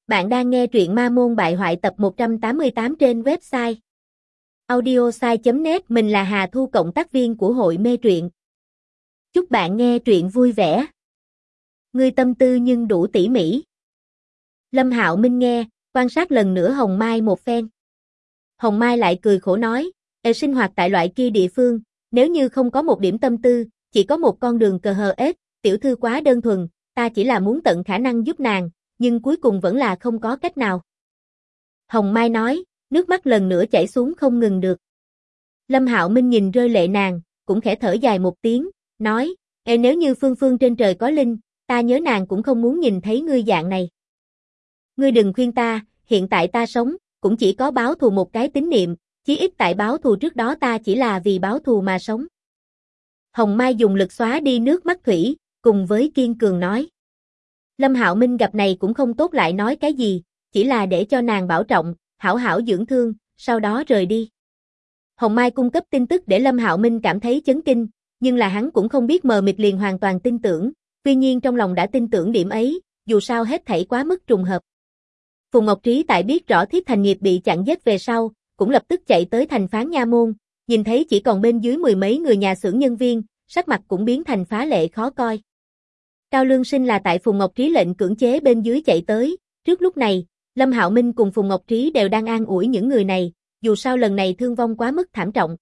Bạn đang nghe truyện Ma Môn Bại Hoại tập 188 trên website audiosai.net. Mình là Hà Thu, cộng tác viên của hội mê truyện. Chúc bạn nghe truyện vui vẻ. Ngươi tâm tư nhưng đủ tỉ mỉ. Lâm Hạo Minh nghe, quan sát lần nữa Hồng Mai một phen. Hồng Mai lại cười khổ nói, sinh hoạt tại loại kia địa phương, nếu như không có một điểm tâm tư, chỉ có một con đường cờ hờ ết, tiểu thư quá đơn thuần, ta chỉ là muốn tận khả năng giúp nàng, nhưng cuối cùng vẫn là không có cách nào. Hồng Mai nói, nước mắt lần nữa chảy xuống không ngừng được. Lâm Hạo Minh nhìn rơi lệ nàng, cũng khẽ thở dài một tiếng, nói, nếu như phương phương trên trời có linh, ta nhớ nàng cũng không muốn nhìn thấy ngươi dạng này. Ngươi đừng khuyên ta, hiện tại ta sống, cũng chỉ có báo thù một cái tín niệm, chí ít tại báo thù trước đó ta chỉ là vì báo thù mà sống. Hồng Mai dùng lực xóa đi nước mắt thủy, cùng với kiên cường nói. Lâm Hạo Minh gặp này cũng không tốt lại nói cái gì, chỉ là để cho nàng bảo trọng, hảo hảo dưỡng thương, sau đó rời đi. Hồng Mai cung cấp tin tức để Lâm Hạo Minh cảm thấy chấn kinh, nhưng là hắn cũng không biết mờ mịt liền hoàn toàn tin tưởng, tuy nhiên trong lòng đã tin tưởng điểm ấy, dù sao hết thảy quá mức trùng hợp. Phùng Ngọc Trí tại biết rõ Thiết Thành Nghiệp bị chặn giết về sau, cũng lập tức chạy tới thành phán nha môn, nhìn thấy chỉ còn bên dưới mười mấy người nhà xưởng nhân viên, sắc mặt cũng biến thành phá lệ khó coi. Cao Lương Sinh là tại Phùng Ngọc Trí lệnh cưỡng chế bên dưới chạy tới, trước lúc này, Lâm Hạo Minh cùng Phùng Ngọc Trí đều đang an ủi những người này, dù sao lần này thương vong quá mức thảm trọng.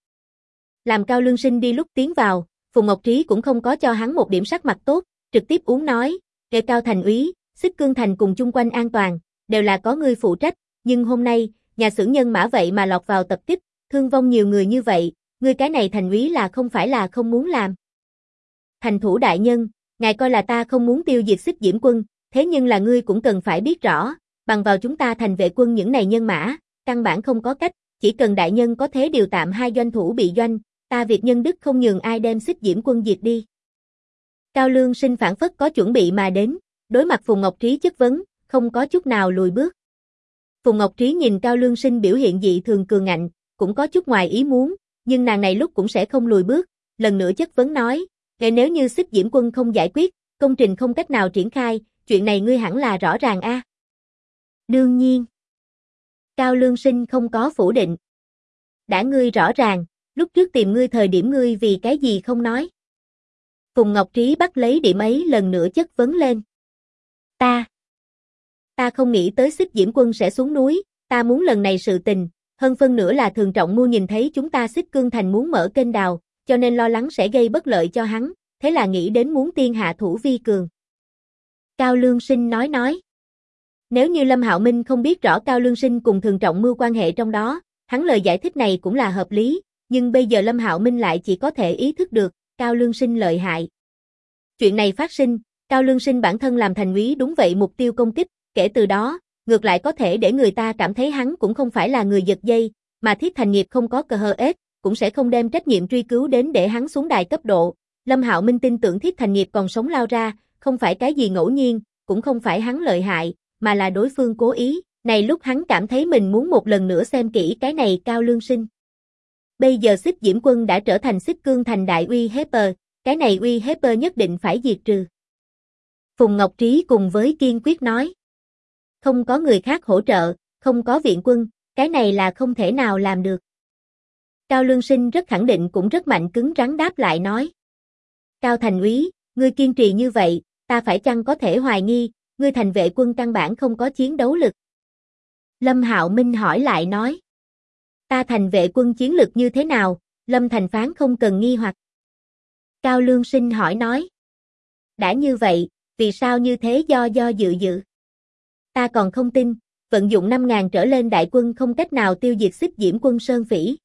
Làm Cao Lương Sinh đi lúc tiến vào, Phùng Ngọc Trí cũng không có cho hắn một điểm sắc mặt tốt, trực tiếp uống nói, Cao thành úy, Xích Cương thành cùng chung quanh an toàn, đều là có ngươi phụ trách, nhưng hôm nay, nhà xưởng nhân mã vậy mà lọt vào tập kích, thương vong nhiều người như vậy, ngươi cái này thành úy là không phải là không muốn làm. Thành thủ đại nhân, ngài coi là ta không muốn tiêu diệt Xích Diễm quân, thế nhưng là ngươi cũng cần phải biết rõ, bằng vào chúng ta thành vệ quân những này nhân mã, căn bản không có cách, chỉ cần đại nhân có thế điều tạm hai doanh thủ bị doanh, ta việc nhân đức không nhường ai đem Xích Diễm quân diệt đi. Cao Lương Sinh phản phất có chuẩn bị mà đến, đối mặt Phùng Ngọc Trí chất vấn, không có chút nào lùi bước. Phùng Ngọc Trí nhìn Cao Lương Sinh biểu hiện dị thường cường ngạnh, cũng có chút ngoài ý muốn, nhưng nàng này lúc cũng sẽ không lùi bước, lần nữa chất vấn nói, nếu như Xích Diễm quân không giải quyết, công trình không cách nào triển khai, chuyện này ngươi hẳn là rõ ràng a. Đương nhiên. Cao Lương Sinh không có phủ định. Đã ngươi rõ ràng, lúc trước tìm ngươi thời điểm ngươi vì cái gì không nói. Phùng Ngọc Trí bắt lấy điểm ấy lần nữa chất vấn lên. Ta không nghĩ tới Xích Diễm quân sẽ xuống núi, ta muốn lần này sự tình, hơn phân nữa là Thường Trọng Mưu nhìn thấy chúng ta Xích Cương thành muốn mở kênh đào, cho nên lo lắng sẽ gây bất lợi cho hắn, thế là nghĩ đến muốn tiên hạ thủ vi cường. Cao Lương Sinh nói. Nếu như Lâm Hạo Minh không biết rõ Cao Lương Sinh cùng Thường Trọng Mưu quan hệ trong đó, hắn lời giải thích này cũng là hợp lý, nhưng bây giờ Lâm Hạo Minh lại chỉ có thể ý thức được, Cao Lương Sinh lợi hại. Chuyện này phát sinh, Cao Lương Sinh bản thân làm thành úy đúng vậy mục tiêu công kích, kể từ đó, ngược lại có thể để người ta cảm thấy hắn cũng không phải là người giật dây, mà Thiết Thành Nghiệp không có cờ hờ ết, cũng sẽ không đem trách nhiệm truy cứu đến để hắn xuống đài cấp độ. Lâm Hạo Minh tin tưởng Thiết Thành Nghiệp còn sống lao ra, không phải cái gì ngẫu nhiên, cũng không phải hắn lợi hại, mà là đối phương cố ý. Này lúc hắn cảm thấy mình muốn một lần nữa xem kỹ cái này Cao Lương Sinh. Bây giờ Xích Diễm quân đã trở thành Xích Cương thành đại uy hiếp, cái này uy hiếp nhất định phải diệt trừ. Phùng Ngọc Trí cùng với kiên quyết nói. Không có người khác hỗ trợ, không có viện quân, cái này là không thể nào làm được. Cao Lương Sinh rất khẳng định cũng rất mạnh cứng rắn đáp lại nói. Cao thành úy, ngươi kiên trì như vậy, ta phải chăng có thể hoài nghi, ngươi thành vệ quân căn bản không có chiến đấu lực. Lâm Hạo Minh hỏi lại nói. Ta thành vệ quân chiến lực như thế nào, Lâm thành phán không cần nghi hoặc. Cao Lương Sinh hỏi nói. Đã như vậy, vì sao như thế do dự? Ta còn không tin, vận dụng 5.000 trở lên đại quân không cách nào tiêu diệt Xích Diễm quân Sơn Phỉ.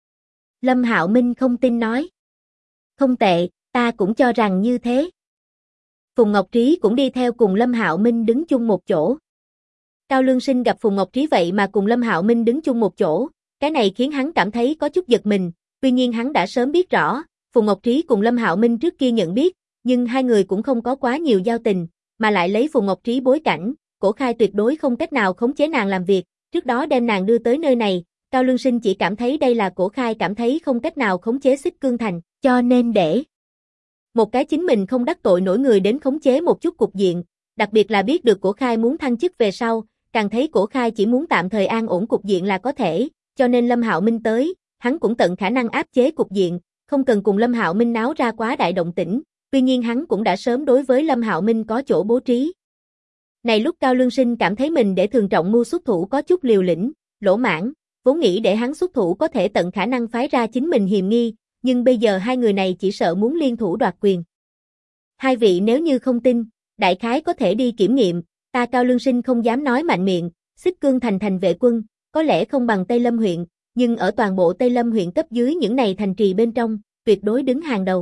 Lâm Hạo Minh không tin nói. Không tệ, ta cũng cho rằng như thế. Phùng Ngọc Trí cũng đi theo cùng Lâm Hạo Minh đứng chung một chỗ. Cao Lương Sinh gặp Phùng Ngọc Trí vậy mà cùng Lâm Hạo Minh đứng chung một chỗ, cái này khiến hắn cảm thấy có chút giật mình, tuy nhiên hắn đã sớm biết rõ, Phùng Ngọc Trí cùng Lâm Hạo Minh trước kia nhận biết, nhưng hai người cũng không có quá nhiều giao tình, mà lại lấy Phùng Ngọc Trí bối cảnh, Cổ Khai tuyệt đối không cách nào khống chế nàng làm việc, trước đó đem nàng đưa tới nơi này, Cao Lương Sinh chỉ cảm thấy đây là Cổ Khai cảm thấy không cách nào khống chế Xích Cương thành, cho nên để một cái chính mình không đắc tội nổi người đến khống chế một chút cục diện, đặc biệt là biết được Cổ Khai muốn thăng chức về sau, càng thấy Cổ Khai chỉ muốn tạm thời an ổn cục diện là có thể, cho nên Lâm Hạo Minh tới, hắn cũng tận khả năng áp chế cục diện, không cần cùng Lâm Hạo Minh náo ra quá đại động tĩnh, tuy nhiên hắn cũng đã sớm đối với Lâm Hạo Minh có chỗ bố trí. Này lúc Cao Lương Sinh cảm thấy mình để Thường Trọng Mưu xuất thủ có chút liều lĩnh, lỗ mãng, vốn nghĩ để hắn xuất thủ có thể tận khả năng phái ra chính mình hiềm nghi, nhưng bây giờ hai người này chỉ sợ muốn liên thủ đoạt quyền. Hai vị nếu như không tin, đại khái có thể đi kiểm nghiệm, ta Cao Lương Sinh không dám nói mạnh miệng, Xích Cương thành thành vệ quân, có lẽ không bằng Tây Lâm huyện, nhưng ở toàn bộ Tây Lâm huyện cấp dưới những này thành trì bên trong, tuyệt đối đứng hàng đầu.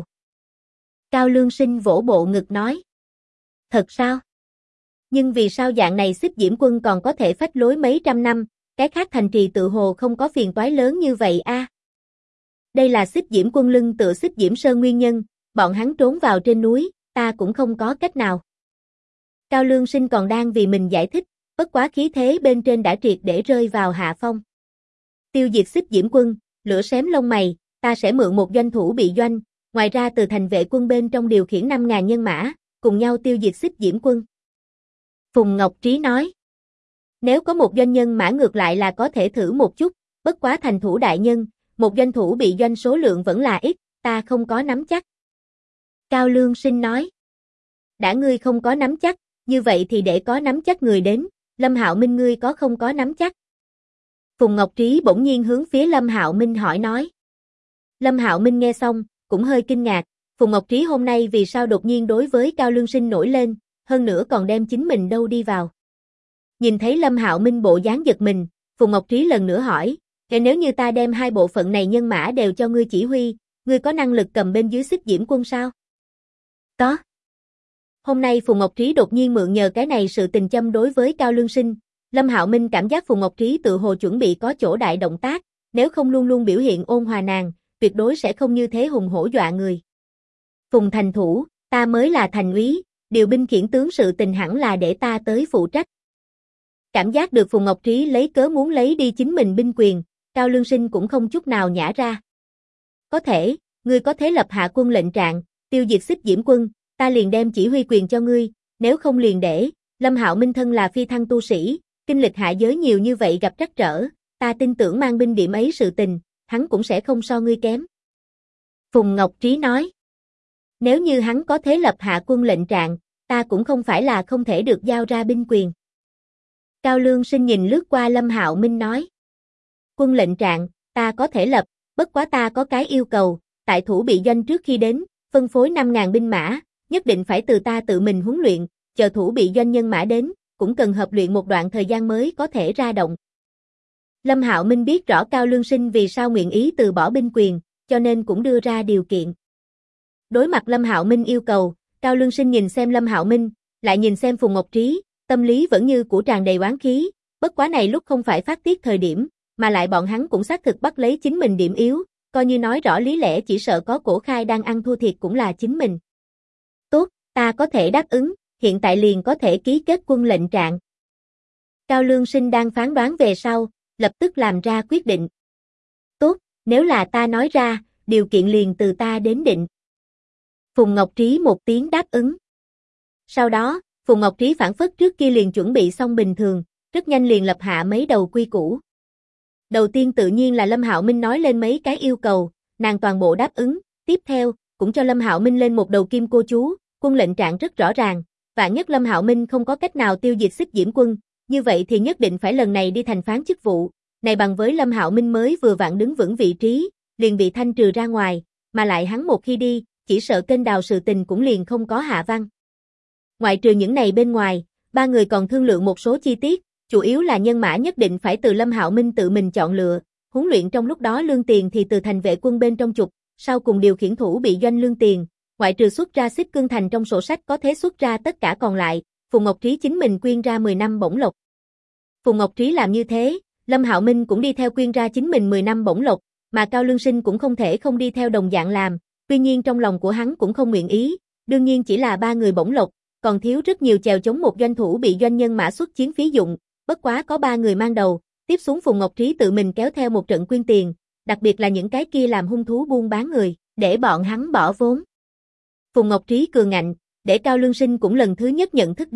Cao Lương Sinh vỗ bộ ngực nói. Thật sao? Nhưng vì sao dạng này Xích Diễm quân còn có thể phách lối mấy trăm năm, cái khác thành trì tự hồ không có phiền toái lớn như vậy a? Đây là Xích Diễm quân lưng tựa Xích Diễm Sơn nguyên nhân, bọn hắn trốn vào trên núi, ta cũng không có cách nào. Cao Lương Sinh còn đang vì mình giải thích, bất quá khí thế bên trên đã triệt để rơi vào hạ phong. Tiêu diệt Xích Diễm quân, lửa xém lông mày, ta sẽ mượn một doanh thủ bị doanh, ngoài ra từ thành vệ quân bên trong điều khiển 5.000 nhân mã, cùng nhau tiêu diệt Xích Diễm quân. Phùng Ngọc Trí nói. Nếu có một doanh nhân mã ngược lại là có thể thử một chút, bất quá thành thủ đại nhân, một doanh thủ bị doanh số lượng vẫn là ít, ta không có nắm chắc. Cao Lương Sinh nói. Đã ngươi không có nắm chắc, như vậy thì để có nắm chắc người đến, Lâm Hạo Minh ngươi có không có nắm chắc? Phùng Ngọc Trí bỗng nhiên hướng phía Lâm Hạo Minh hỏi nói. Lâm Hạo Minh nghe xong, cũng hơi kinh ngạc, Phùng Ngọc Trí hôm nay vì sao đột nhiên đối với Cao Lương Sinh nổi lên, hơn nữa còn đem chính mình đâu đi vào. Nhìn thấy Lâm Hạo Minh bộ dáng giật mình, Phùng Ngọc Trí lần nữa hỏi, nếu như ta đem hai bộ phận này nhân mã đều cho ngươi chỉ huy, ngươi có năng lực cầm bên dưới Xích Diễm quân sao? Có. Hôm nay Phùng Ngọc Trí đột nhiên mượn nhờ cái này sự tình châm đối với Cao Lương Sinh, Lâm Hạo Minh cảm giác Phùng Ngọc Trí tự hồ chuẩn bị có chỗ đại động tác, nếu không luôn luôn biểu hiện ôn hòa nàng, tuyệt đối sẽ không như thế hùng hổ dọa người. Phùng thành thủ, ta mới là thành úy, điều binh khiển tướng sự tình hẳn là để ta tới phụ trách. Cảm giác được Phùng Ngọc Trí lấy cớ muốn lấy đi chính mình binh quyền, Cao Lương Sinh cũng không chút nào nhả ra. Có thể, ngươi có thế lập hạ quân lệnh trạng, tiêu diệt Xích Diễm quân, ta liền đem chỉ huy quyền cho ngươi, nếu không liền để, Lâm Hạo Minh thân là phi thăng tu sĩ, kinh lịch hạ giới nhiều như vậy gặp trắc trở, ta tin tưởng mang binh điểm ấy sự tình, hắn cũng sẽ không so ngươi kém. Phùng Ngọc Trí nói. Nếu như hắn có thế lập hạ quân lệnh trạng, ta cũng không phải là không thể được giao ra binh quyền. Cao Lương Sinh nhìn lướt qua Lâm Hạo Minh nói. Quân lệnh trạng, ta có thể lập, bất quá ta có cái yêu cầu, tại thủ bị doanh trước khi đến, phân phối 5.000 binh mã, nhất định phải từ ta tự mình huấn luyện, chờ thủ bị doanh nhân mã đến, cũng cần hợp luyện một đoạn thời gian mới có thể ra động. Lâm Hạo Minh biết rõ Cao Lương Sinh vì sao nguyện ý từ bỏ binh quyền, cho nên cũng đưa ra điều kiện. Đối mặt Lâm Hạo Minh yêu cầu, Cao Lương Sinh nhìn xem Lâm Hạo Minh, lại nhìn xem Phùng Ngọc Trí, tâm lý vẫn như của tràn đầy oán khí, bất quá này lúc không phải phát tiết thời điểm, mà lại bọn hắn cũng xác thực bắt lấy chính mình điểm yếu, coi như nói rõ lý lẽ chỉ sợ có Cổ Khai đang ăn thua thiệt cũng là chính mình. Tốt, ta có thể đáp ứng, hiện tại liền có thể ký kết quân lệnh trạng. Cao Lương Sinh đang phán đoán về sau, lập tức làm ra quyết định. Tốt, nếu là ta nói ra, điều kiện liền từ ta đến định. Phùng Ngọc Trí một tiếng đáp ứng. Sau đó, Phùng Ngọc Trí phản phất trước kia liền chuẩn bị xong bình thường, rất nhanh liền lập hạ mấy đầu quy củ. Đầu tiên tự nhiên là Lâm Hạo Minh nói lên mấy cái yêu cầu, nàng toàn bộ đáp ứng, tiếp theo, cũng cho Lâm Hạo Minh lên một đầu kim cô chú, quân lệnh trạng rất rõ ràng, vạn nhất Lâm Hạo Minh không có cách nào tiêu diệt Xích Diễm quân, như vậy thì nhất định phải lần này đi thành phán chức vụ, này bằng với Lâm Hạo Minh mới vừa vặn đứng vững vị trí, liền bị thanh trừ ra ngoài, mà lại hắn một khi đi, chỉ sợ kênh đào sự tình cũng liền không có hạ văn. Ngoại trừ những này bên ngoài, ba người còn thương lượng một số chi tiết, chủ yếu là nhân mã nhất định phải từ Lâm Hạo Minh tự mình chọn lựa, huấn luyện trong lúc đó lương tiền thì từ thành vệ quân bên trong trục, sau cùng điều khiển thủ bị doanh lương tiền, ngoại trừ xuất ra Xích Cương thành trong sổ sách có thể xuất ra tất cả còn lại, Phùng Ngọc Trí chính mình quyên ra 10 năm bổng lộc. Phùng Ngọc Trí làm như thế, Lâm Hạo Minh cũng đi theo quyên ra chính mình 10 năm bổng lộc, mà Cao Lương Sinh cũng không thể không đi theo đồng dạng làm, tuy nhiên trong lòng của hắn cũng không nguyện ý, đương nhiên chỉ là ba người bổng lộc, còn thiếu rất nhiều chèo chống một doanh thủ bị doanh nhân mã xuất chiến phí dụng, bất quá có ba người mang đầu, tiếp xuống Phùng Ngọc Trí tự mình kéo theo một trận quyên tiền, đặc biệt là những cái kia làm hung thú buôn bán người, để bọn hắn bỏ vốn. Phùng Ngọc Trí cường ngạnh, để Cao Lương Sinh cũng lần thứ nhất nhận thức đến,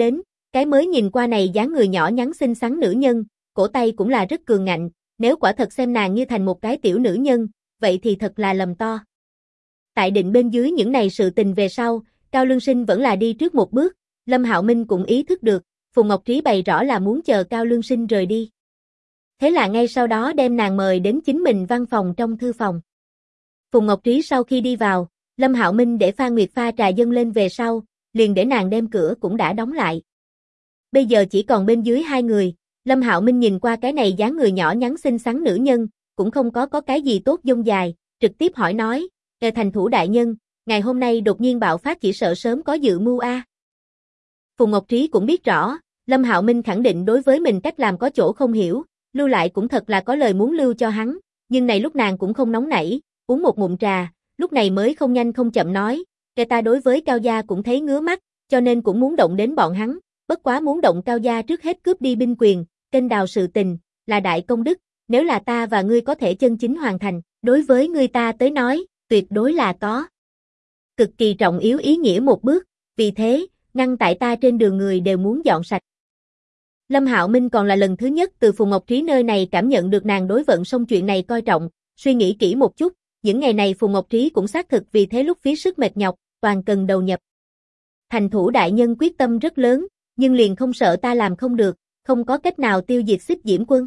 Cái mới nhìn qua này dáng người nhỏ nhắn xinh xắn nữ nhân, cổ tay cũng là rất cường ngạnh, nếu quả thật xem nàng như thành một cái tiểu nữ nhân, vậy thì thật là lầm to. Tại định bên dưới những này sự tình về sau, Cao Lương Sinh vẫn là đi trước một bước, Lâm Hạo Minh cũng ý thức được, Phùng Ngọc Trí bày rõ là muốn chờ Cao Lương Sinh rời đi. Thế là ngay sau đó đem nàng mời đến chính mình văn phòng trong thư phòng. Phùng Ngọc Trí sau khi đi vào, Lâm Hạo Minh để Phan Nguyệt pha trà dâng lên về sau, liền để nàng đem cửa cũng đã đóng lại. Bây giờ chỉ còn bên dưới hai người, Lâm Hạo Minh nhìn qua cái này dáng người nhỏ nhắn xinh xắn nữ nhân, cũng không có cái gì tốt dông dài, trực tiếp hỏi nói, thành thủ đại nhân, ngày hôm nay đột nhiên bạo phát chỉ sợ sớm có dự mưu a. Phùng Ngọc Trí cũng biết rõ, Lâm Hạo Minh khẳng định đối với mình cách làm có chỗ không hiểu, lưu lại cũng thật là có lời muốn lưu cho hắn, nhưng này lúc nàng cũng không nóng nảy, uống một ngụm trà, lúc này mới không nhanh không chậm nói, ta đối với Cao gia cũng thấy ngứa mắt, cho nên cũng muốn động đến bọn hắn, bất quá muốn động Cao gia trước hết cướp đi binh quyền, kênh đào sự tình, là đại công đức, nếu là ta và ngươi có thể chân chính hoàn thành, đối với ngươi ta tới nói, tuyệt đối là có cực kỳ trọng yếu ý nghĩa một bước, vì thế, ngăn tại ta trên đường người đều muốn dọn sạch. Lâm Hạo Minh còn là lần thứ nhất từ Phùng Ngọc Trí nơi này cảm nhận được nàng đối vận song chuyện này coi trọng, suy nghĩ kỹ một chút, những ngày này Phùng Ngọc Trí cũng xác thực vì thế lúc phí sức mệt nhọc, toàn cần đầu nhập. Thành thủ đại nhân quyết tâm rất lớn, nhưng liền không sợ ta làm không được, không có cách nào tiêu diệt Xích Diễm quân.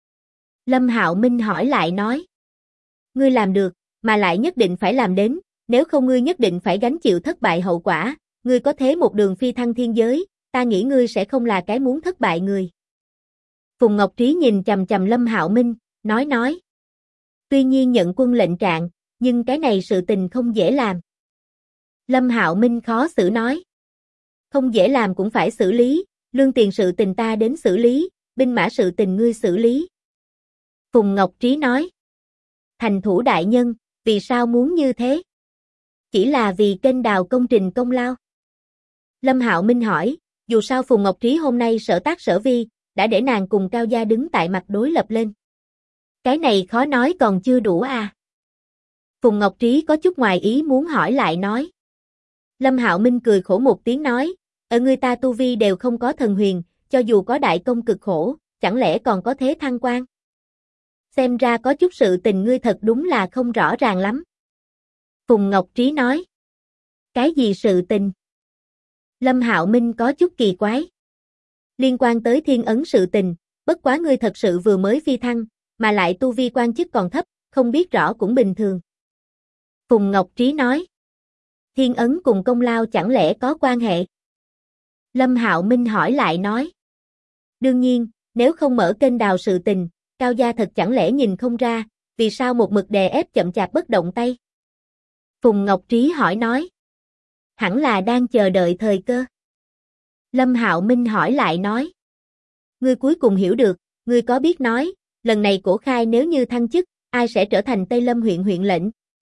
Lâm Hạo Minh hỏi lại nói. Ngươi làm được, mà lại nhất định phải làm đến, nếu không ngươi nhất định phải gánh chịu thất bại hậu quả, ngươi có thế một đường phi thăng thiên giới, ta nghĩ ngươi sẽ không là cái muốn thất bại người. Phùng Ngọc Trí nhìn chằm chằm Lâm Hạo Minh, nói. Tuy nhiên nhận quân lệnh trạng, nhưng cái này sự tình không dễ làm. Lâm Hạo Minh khó xử nói. Không dễ làm cũng phải xử lý, lương tiền sự tình ta đến xử lý, binh mã sự tình ngươi xử lý. Phùng Ngọc Trí nói. Thành thủ đại nhân, vì sao muốn như thế? Chỉ là vì kênh đào công trình công lao. Lâm Hạo Minh hỏi, dù sao Phùng Ngọc Trí hôm nay sở tác sở vi, đã để nàng cùng Cao gia đứng tại mặt đối lập lên. Cái này khó nói còn chưa đủ à? Phùng Ngọc Trí có chút ngoài ý muốn hỏi lại nói. Lâm Hạo Minh cười khổ một tiếng nói, ở người ta tu vi đều không có thần huyền, cho dù có đại công cực khổ, chẳng lẽ còn có thế thăng quan? Xem ra có chút sự tình ngươi thật đúng là không rõ ràng lắm. Phùng Ngọc Trí nói. Cái gì sự tình? Lâm Hạo Minh có chút kỳ quái. Liên quan tới thiên ấn sự tình, bất quá ngươi thật sự vừa mới phi thăng, mà lại tu vi quan chức còn thấp, không biết rõ cũng bình thường. Phùng Ngọc Trí nói. Thiên ấn cùng công lao chẳng lẽ có quan hệ? Lâm Hạo Minh hỏi lại nói. Đương nhiên, nếu không mở kênh đào sự tình, Cao gia thật chẳng lẽ nhìn không ra, vì sao một mực đè ép chậm chạp bất động tay? Phùng Ngọc Trí hỏi nói. Hẳn là đang chờ đợi thời cơ. Lâm Hạo Minh hỏi lại nói. Ngươi cuối cùng hiểu được, ngươi có biết nói, lần này Cổ Khai nếu như thăng chức, ai sẽ trở thành Tây Lâm huyện huyện lệnh?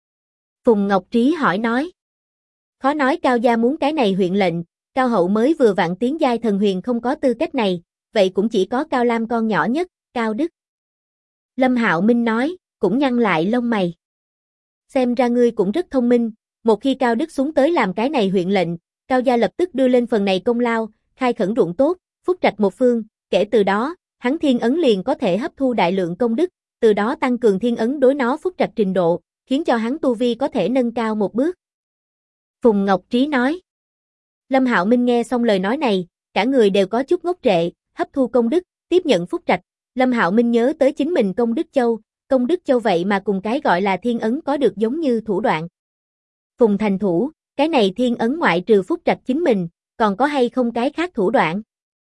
Phùng Ngọc Trí hỏi nói. Khó nói Cao gia muốn cái này huyện lệnh, Cao hậu mới vừa vặn tiến giai thần huyền không có tư cách này, vậy cũng chỉ có Cao Lam con nhỏ nhất, Cao Đức. Lâm Hạo Minh nói, cũng nhăn lại lông mày. Xem ra ngươi cũng rất thông minh, một khi Cao Đức xuống tới làm cái này huyện lệnh, Cao gia lập tức đưa lên phần này công lao, khai khẩn ruộng tốt, phúc trạch một phương, kể từ đó, hắn thiên ấn liền có thể hấp thu đại lượng công đức, từ đó tăng cường thiên ấn đối nó phúc trạch trình độ, khiến cho hắn tu vi có thể nâng cao một bước. Phùng Ngọc Trí nói. Lâm Hạo Minh nghe xong lời nói này, cả người đều có chút ngốc trệ, hấp thu công đức, tiếp nhận phúc trạch. Lâm Hạo Minh nhớ tới chính mình công đức châu vậy mà cùng cái gọi là thiên ấn có được giống như thủ đoạn. Phùng thành thủ, cái này thiên ấn ngoại trừ phúc trạch chính mình, còn có hay không cái khác thủ đoạn?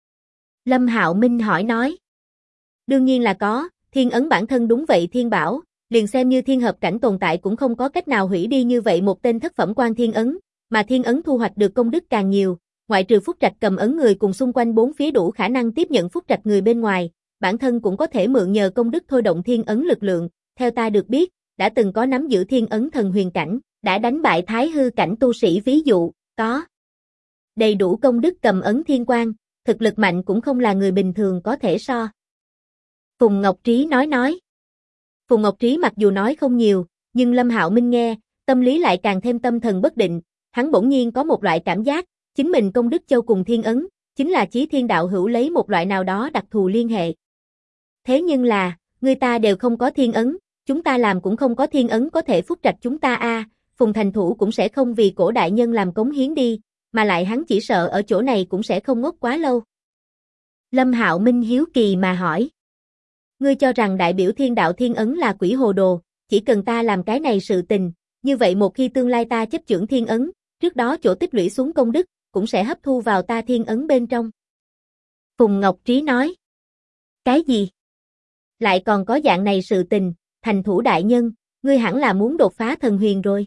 Lâm Hạo Minh hỏi nói. Đương nhiên là có, thiên ấn bản thân đúng vậy thiên bảo, liền xem như thiên hợp cảnh tồn tại cũng không có cách nào hủy đi như vậy một tên thất phẩm quan thiên ấn, mà thiên ấn thu hoạch được công đức càng nhiều, ngoại trừ phúc trạch cầm ấn người cùng xung quanh bốn phía đủ khả năng tiếp nhận phúc trạch người bên ngoài, bản thân cũng có thể mượn nhờ công đức thôi động thiên ấn lực lượng, theo ta được biết, đã từng có nắm giữ thiên ấn thần huyền cảnh, đã đánh bại thái hư cảnh tu sĩ ví dụ, có đầy đủ công đức cầm ấn thiên quang, thực lực mạnh cũng không là người bình thường có thể so. Phùng Ngọc Trí nói. Phùng Ngọc Trí mặc dù nói không nhiều, nhưng Lâm Hạo Minh nghe, tâm lý lại càng thêm tâm thần bất định, hắn bỗng nhiên có một loại cảm giác, chính mình công đức châu cùng thiên ấn, chính là Chí Thiên đạo hữu lấy một loại nào đó đặc thù liên hệ. Thế nhưng là, người ta đều không có thiên ấn, chúng ta làm cũng không có thiên ấn có thể phúc trạch chúng ta a, Phùng Thành Thủ cũng sẽ không vì Cổ đại nhân làm cống hiến đi, mà lại hắn chỉ sợ ở chỗ này cũng sẽ không ngốc quá lâu. Lâm Hạo Minh hiếu kỳ mà hỏi. Ngươi cho rằng đại biểu thiên đạo thiên ấn là quỷ hồ đồ, chỉ cần ta làm cái này sự tình, như vậy một khi tương lai ta chấp chưởng thiên ấn, trước đó chỗ tích lũy xuống công đức, cũng sẽ hấp thu vào ta thiên ấn bên trong. Phùng Ngọc Trí nói. Cái gì? Lại còn có dạng này sự tình, Thành Thủ đại nhân, ngươi hẳn là muốn đột phá thần huyền rồi.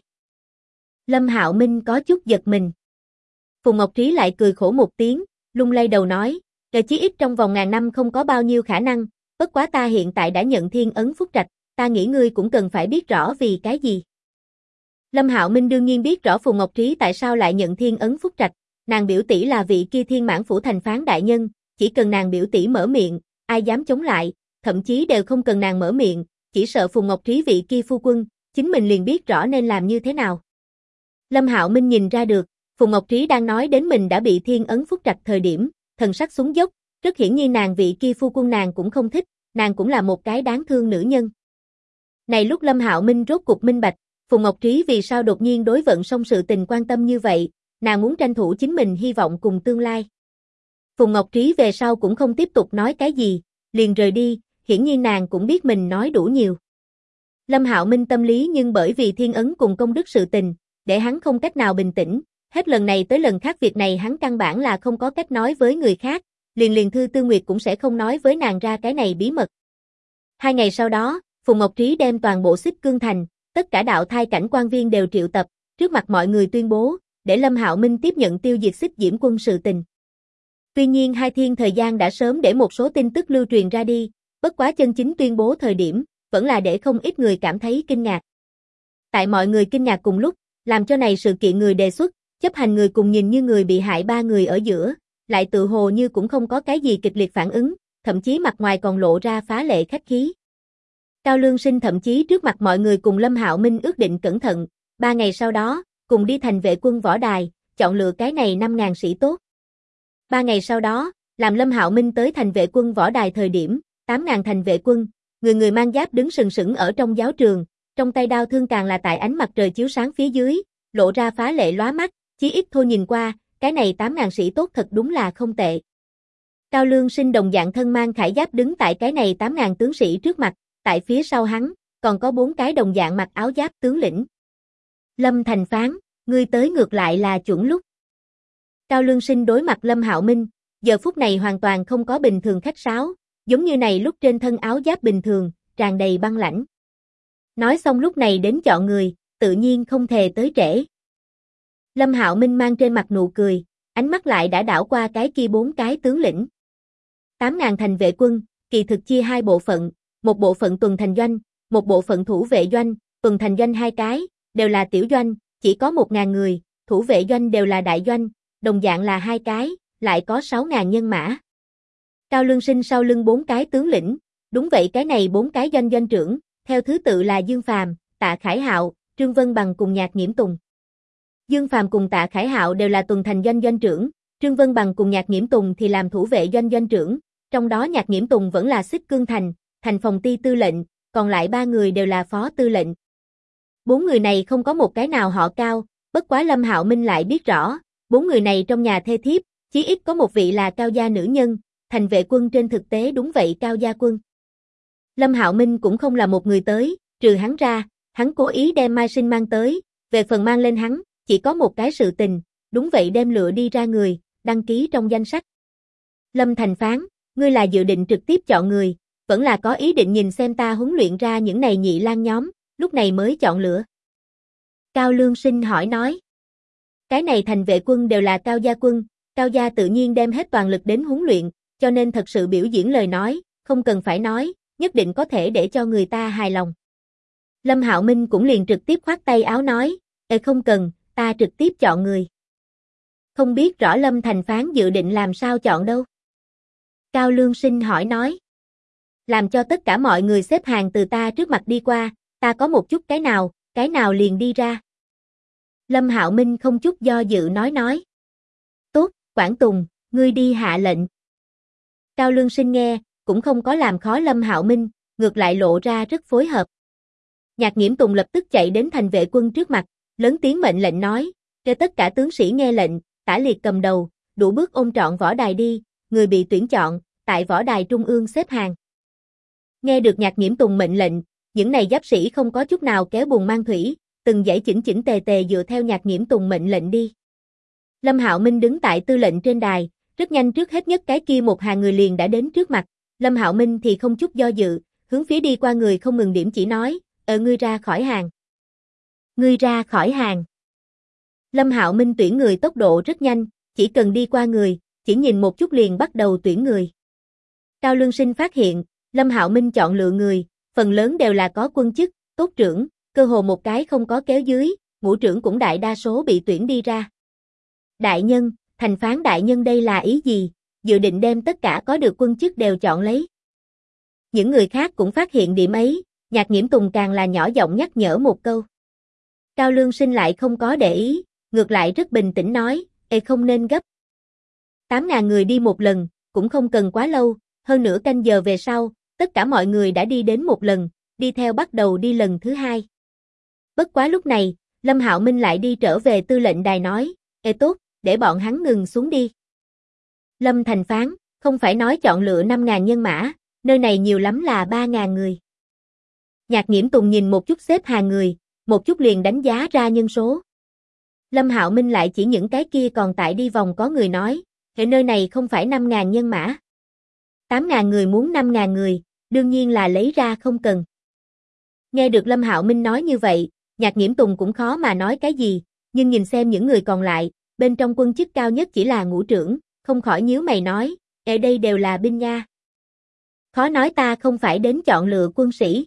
Lâm Hạo Minh có chút giật mình. Phùng Ngọc Trí lại cười khổ một tiếng, lung lay đầu nói, chí ít trong vòng ngàn năm không có bao nhiêu khả năng, bất quá ta hiện tại đã nhận thiên ấn phúc trạch, ta nghĩ ngươi cũng cần phải biết rõ vì cái gì. Lâm Hạo Minh đương nhiên biết rõ Phùng Ngọc Trí tại sao lại nhận thiên ấn phúc trạch, nàng biểu tỷ là vị kia Thiên Mãn Phủ thành phán đại nhân, chỉ cần nàng biểu tỷ mở miệng, ai dám chống lại, thậm chí đều không cần nàng mở miệng, chỉ sợ Phùng Ngọc Trí vị kia phu quân, chính mình liền biết rõ nên làm như thế nào. Lâm Hạo Minh nhìn ra được, Phùng Ngọc Trí đang nói đến mình đã bị thiên ấn phúc trạch thời điểm, thần sắc xuống dốc, rất hiển nhiên nàng vị kia phu quân nàng cũng không thích, nàng cũng là một cái đáng thương nữ nhân. Này lúc Lâm Hạo Minh rốt cục minh bạch, Phùng Ngọc Trí vì sao đột nhiên đối vận song sự tình quan tâm như vậy, nàng muốn tranh thủ chính mình hy vọng cùng tương lai. Phùng Ngọc Trí về sau cũng không tiếp tục nói cái gì, liền rời đi, hiển nhiên nàng cũng biết mình nói đủ nhiều. Lâm Hạo Minh tâm lý nhưng bởi vì thiên ấn cùng công đức sự tình, để hắn không cách nào bình tĩnh, hết lần này tới lần khác việc này hắn căn bản là không có cách nói với người khác, liền Thư Tư Nguyệt cũng sẽ không nói với nàng ra cái này bí mật. 2 ngày sau đó, Phùng Ngọc Trí đem toàn bộ Xích Cương Thành, tất cả đạo thai cảnh quan viên đều triệu tập, trước mặt mọi người tuyên bố, để Lâm Hạo Minh tiếp nhận tiêu diệt Xích Diễm quân sự tình. Tuy nhiên Hai Thiên thời gian đã sớm để một số tin tức lưu truyền ra đi, bất quá chân chính tuyên bố thời điểm, vẫn là để không ít người cảm thấy kinh ngạc. Tại mọi người kinh ngạc cùng lúc, làm cho này sự kiện người đề xuất, chấp hành người cùng nhìn như người bị hại 3 người ở giữa, lại tự hồ như cũng không có cái gì kịch liệt phản ứng, thậm chí mặt ngoài còn lộ ra phá lệ khách khí. Cao Lương Sinh thậm chí trước mặt mọi người cùng Lâm Hạo Minh ước định cẩn thận, 3 ngày sau đó, cùng đi thành vệ quân võ đài, chọn lựa cái này 5.000 sĩ tốt. 3 ngày sau đó, làm Lâm Hạo Minh tới thành vệ quân võ đài thời điểm, 8.000 thành vệ quân, người người mang giáp đứng sừng sững ở trong giáo trường, trong tay đao thương càng là tại ánh mặt trời chiếu sáng phía dưới, lộ ra phá lệ lóa mắt, chí ít thôi nhìn qua, cái này 8.000 sĩ tốt thật đúng là không tệ. Cao Lương Sinh đồng dạng thân mang khải giáp đứng tại cái này 8.000 tướng sĩ trước mặt, tại phía sau hắn, còn có 4 cái đồng dạng mặc áo giáp tướng lĩnh. Lâm Thành Phán, ngươi tới ngược lại là chuẩn lúc. Cao Lương Sinh đối mặt Lâm Hạo Minh, giờ phút này hoàn toàn không có bình thường khách sáo, giống như này lúc trên thân áo giáp bình thường, tràn đầy băng lãnh. Nói xong lúc này đến chọn người, tự nhiên không thể tới trễ. Lâm Hạo Minh mang trên mặt nụ cười, ánh mắt lại đã đảo qua cái kia 4 cái tướng lĩnh. 8.000 thành vệ quân, kỳ thực chia 2 bộ phận, một bộ phận tuần thành doanh, một bộ phận thủ vệ doanh, tuần thành doanh 2 cái, đều là tiểu doanh, chỉ có 1.000 người, thủ vệ doanh đều là đại doanh, đồng dạng là 2 cái, lại có 6.000 nhân mã. Cao Lương Sinh sau lưng 4 cái tướng lĩnh, đúng vậy cái này 4 cái doanh doanh trưởng, theo thứ tự là Dương Phàm, Tạ Khải Hạo, Trương Vân Bằng cùng Nhạc Nghiễm Tùng. Dương Phàm cùng Tạ Khải Hạo đều là tuần thành doanh doanh trưởng, Trương Vân Bằng cùng Nhạc Nghiễm Tùng thì làm thủ vệ doanh doanh trưởng, trong đó Nhạc Nghiễm Tùng vẫn là Xích Cương Thành, thành phòng ty tư lệnh, còn lại 3 người đều là phó tư lệnh. 4 người này không có một cái nào họ Cao, bất quá Lâm Hạo Minh lại biết rõ, 4 người này trong nhà thê thiếp, chí ít có một vị là Cao gia nữ nhân, thành vệ quân trên thực tế đúng vậy Cao gia quân. Lâm Hạo Minh cũng không là một người tới, trừ hắn ra, hắn cố ý đem Mai Sinh mang tới, về phần mang lên hắn, chỉ có một cái sự tình, đúng vậy đem lựa đi ra người, đăng ký trong danh sách. Lâm Thành Phán, ngươi là dự định trực tiếp chọn người, vẫn là có ý định nhìn xem ta huấn luyện ra những này nhị lang nhóm, lúc này mới chọn lựa. Cao Lương Sinh hỏi nói. Cái này thành vệ quân đều là Cao gia quân, Cao gia tự nhiên đem hết toàn lực đến huấn luyện, cho nên thật sự biểu diễn lời nói, không cần phải nói, nhất định có thể để cho người ta hài lòng. Lâm Hạo Minh cũng liền trực tiếp khoát tay áo nói, không cần, ta trực tiếp chọn người. Không biết rõ Lâm Thành Phán dự định làm sao chọn đâu. Cao Lương Sinh hỏi nói. Làm cho tất cả mọi người xếp hàng từ ta trước mặt đi qua, ta có một chút cái nào liền đi ra. Lâm Hạo Minh không chút do dự nói. Tốt, Quảng Tùng, Ngươi đi hạ lệnh. Cao Lương Sinh nghe, cũng không có làm khó Lâm Hạo Minh, ngược lại lộ ra rất phối hợp. Nhạc Nghiễm Tùng lập tức chạy đến thành vệ quân trước mặt, lớn tiếng mệnh lệnh nói, cho tất cả tướng sĩ nghe lệnh, Tả Liệt cầm đầu, đủ bước ôm trọn võ đài đi, người bị tuyển chọn, tại võ đài trung ương xếp hàng. Nghe được Nhạc Nghiễm Tùng mệnh lệnh, những này giáp sĩ không có chút nào kéo buồn mang thủy, từng dãy chỉnh chỉnh tề tề dựa theo Nhạc Nghiễm Tùng mệnh lệnh đi. Lâm Hạo Minh đứng tại tư lệnh trên đài, rất nhanh trước hết nhất cái kia một hàng người liền đã đến trước mặt, Lâm Hạo Minh thì không chút do dự, hướng phía đi qua người không ngừng điểm chỉ nói, ngươi ra khỏi hàng. Ngươi ra khỏi hàng. Lâm Hạo Minh tuyển người tốc độ rất nhanh, chỉ cần đi qua người, chỉ nhìn một chút liền bắt đầu tuyển người. Cao Lương Sinh phát hiện, Lâm Hạo Minh chọn lựa người, phần lớn đều là có quân chức, tốt trưởng, cơ hồ một cái không có kéo dưới, ngũ trưởng cũng đại đa số bị tuyển đi ra. Đại nhân, thành phán đại nhân đây là ý gì, dự định đem tất cả có được quân chức đều chọn lấy. Những người khác cũng phát hiện điểm ấy, Nhạc Nghiễm Tùng càng là nhỏ giọng nhắc nhở một câu. Cao Lương Sinh lại không có để ý, ngược lại rất bình tĩnh nói, không nên gấp. 8.000 người đi một lần, cũng không cần quá lâu, hơn nửa canh giờ về sau, tất cả mọi người đã đi đến một lần, đi theo bắt đầu đi lần thứ hai. Bất quá lúc này, Lâm Hạo Minh lại đi trở về tư lệnh đài nói, tốt, để bọn hắn ngừng xuống đi. Lâm thành phán, không phải nói chọn lựa 5.000 nhân mã, nơi này nhiều lắm là 3.000 người. Nhạc Nghiễm Tùng nhìn một chút xếp hàng người, một chút liền đánh giá ra nhân số. Lâm Hạo Minh lại chỉ những cái kia còn tại đi vòng có người nói, nơi này không phải 5.000 nhân mã. 8.000 người muốn 5.000 người, đương nhiên là lấy ra không cần. Nghe được Lâm Hạo Minh nói như vậy, Nhạc Nghiễm Tùng cũng khó mà nói cái gì, nhưng nhìn xem những người còn lại, bên trong quân chức cao nhất chỉ là ngũ trưởng, không khỏi nhíu mày nói, ở đây đều là binh nha. Khó nói ta không phải đến chọn lựa quân sĩ.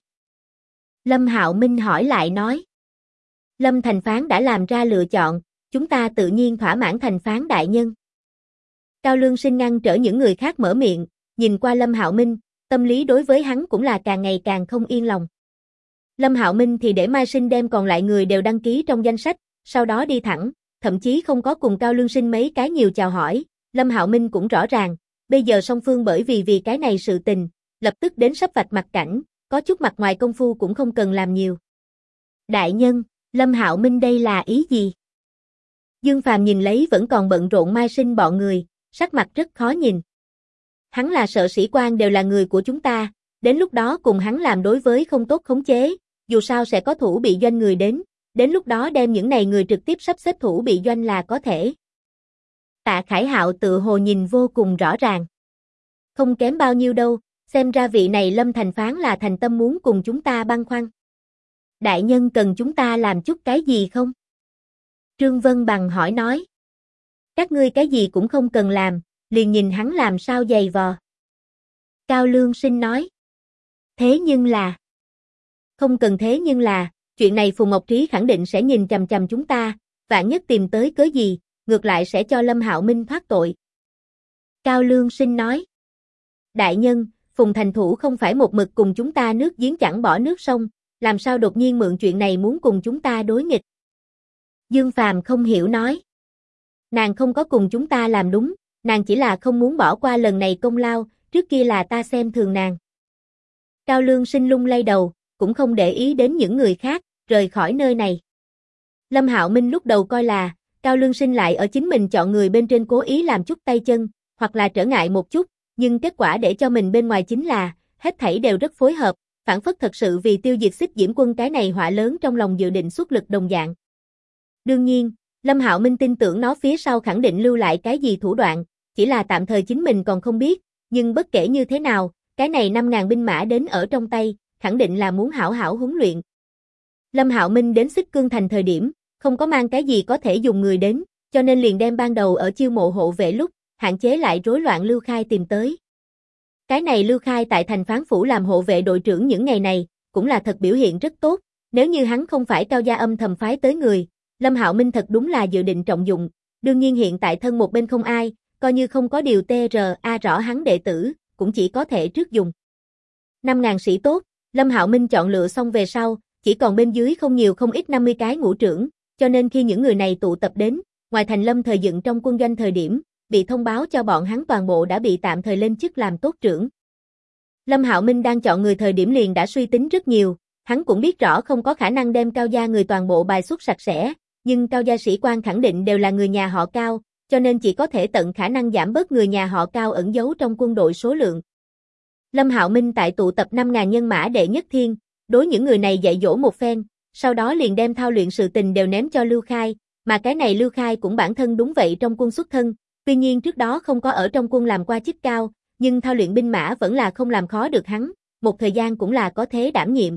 Lâm Hạo Minh hỏi lại nói. Lâm thành phán đã làm ra lựa chọn, chúng ta tự nhiên thỏa mãn thành phán đại nhân. Cao Lương Sinh ngăn trở những người khác mở miệng, nhìn qua Lâm Hạo Minh, tâm lý đối với hắn cũng là càng ngày càng không yên lòng. Lâm Hạo Minh thì để Mai Sinh đem còn lại người đều đăng ký trong danh sách, sau đó đi thẳng, thậm chí không có cùng Cao Lương Sinh mấy cái nhiều chào hỏi. Lâm Hạo Minh cũng rõ ràng, bây giờ song phương bởi vì cái này sự tình, lập tức đến sắp vạch mặt cảnh, có chút mặt ngoài công phu cũng không cần làm nhiều. Đại nhân, Lâm Hạo Minh đây là ý gì? Dương Phàm nhìn lấy vẫn còn bận rộn Mai Sinh bọn người, sắc mặt rất khó nhìn. Hắn là sợ sĩ quan đều là người của chúng ta, đến lúc đó cùng hắn làm đối với không tốt khống chế, dù sao sẽ có thủ bị doanh người đến lúc đó đem những này người trực tiếp sắp xếp thủ bị doanh là có thể. Tạ Khải Hạo tự hồ nhìn vô cùng rõ ràng. Không kém bao nhiêu đâu, xem ra vị này Lâm thành phán là thành tâm muốn cùng chúng ta băn khoăn. Đại nhân cần chúng ta làm chút cái gì không? Trương Vân Bằng hỏi nói. Các ngươi cái gì cũng không cần làm, liền nhìn hắn làm sao giày vò. Cao Lương Sinh nói. Thế nhưng là. Không cần thế nhưng là, chuyện này Phùng Ngọc Trí khẳng định sẽ nhìn chằm chằm chúng ta, vạn nhất tìm tới cớ gì, ngược lại sẽ cho Lâm Hạo Minh thoát tội. Cao Lương Sinh nói. Đại nhân, Phùng thành thủ không phải một mực cùng chúng ta nước giếng chẳng bỏ nước sông, làm sao đột nhiên mượn chuyện này muốn cùng chúng ta đối nghịch? Dương Phàm không hiểu nói. Nàng không có cùng chúng ta làm đúng, nàng chỉ là không muốn bỏ qua lần này công lao, trước kia là ta xem thường nàng. Cao Lương Sinh lung lay đầu, cũng không để ý đến những người khác, rời khỏi nơi này. Lâm Hạo Minh lúc đầu coi là, Cao Lương Sinh lại ở chính mình chọn người bên trên cố ý làm chút tay chân, hoặc là trở ngại một chút, nhưng kết quả để cho mình bên ngoài chính là, hết thảy đều rất phối hợp, phản phất thật sự vì tiêu diệt Xích Diễm Quân cái này họa lớn trong lòng dự định xuất lực đồng dạng. Đương nhiên, Lâm Hạo Minh tin tưởng nó phía sau khẳng định lưu lại cái gì thủ đoạn, chỉ là tạm thời chính mình còn không biết, nhưng bất kể như thế nào, cái này 5.000 binh mã đến ở trong tay, khẳng định là muốn hảo hảo huấn luyện. Lâm Hạo Minh đến Xích Cương Thành thời điểm, không có mang cái gì có thể dùng người đến, cho nên liền đem ban đầu ở chiêu mộ hộ vệ lúc, hạn chế lại rối loạn Lưu Khai tìm tới. Cái này Lưu Khai tại thành phán phủ làm hộ vệ đội trưởng những ngày này, cũng là thật biểu hiện rất tốt, nếu như hắn không phải Cao gia âm thầm phái tới người, Lâm Hạo Minh thật đúng là dự định trọng dụng, đương nhiên hiện tại thân một bên không ai, coi như không có điều TRA rõ hắn đệ tử, cũng chỉ có thể trước dùng. 5.000 sĩ tốt, Lâm Hạo Minh chọn lựa xong về sau, chỉ còn bên dưới không nhiều không ít 50 cái ngũ trưởng, cho nên khi những người này tụ tập đến, ngoài thành Lâm thời dựng trong quân doanh thời điểm, bị thông báo cho bọn hắn toàn bộ đã bị tạm thời lên chức làm tốt trưởng. Lâm Hạo Minh đang chọn người thời điểm liền đã suy tính rất nhiều, hắn cũng biết rõ không có khả năng đem Cao gia người toàn bộ bài xuất sạch sẽ, nhưng Cao gia sĩ quan khẳng định đều là người nhà họ Cao, cho nên chỉ có thể tận khả năng giảm bớt người nhà họ Cao ẩn giấu trong quân đội số lượng. Lâm Hạo Minh tại tụ tập 5.000 nhân mã đệ nhất thiên, đối những người này dạy dỗ một phen, sau đó liền đem thao luyện sự tình đều ném cho Lưu Khai, mà cái này Lưu Khai cũng bản thân đúng vậy trong quân xuất thân, tuy nhiên trước đó không có ở trong quân làm qua chức cao, nhưng thao luyện binh mã vẫn là không làm khó được hắn, một thời gian cũng là có thế đảm nhiệm.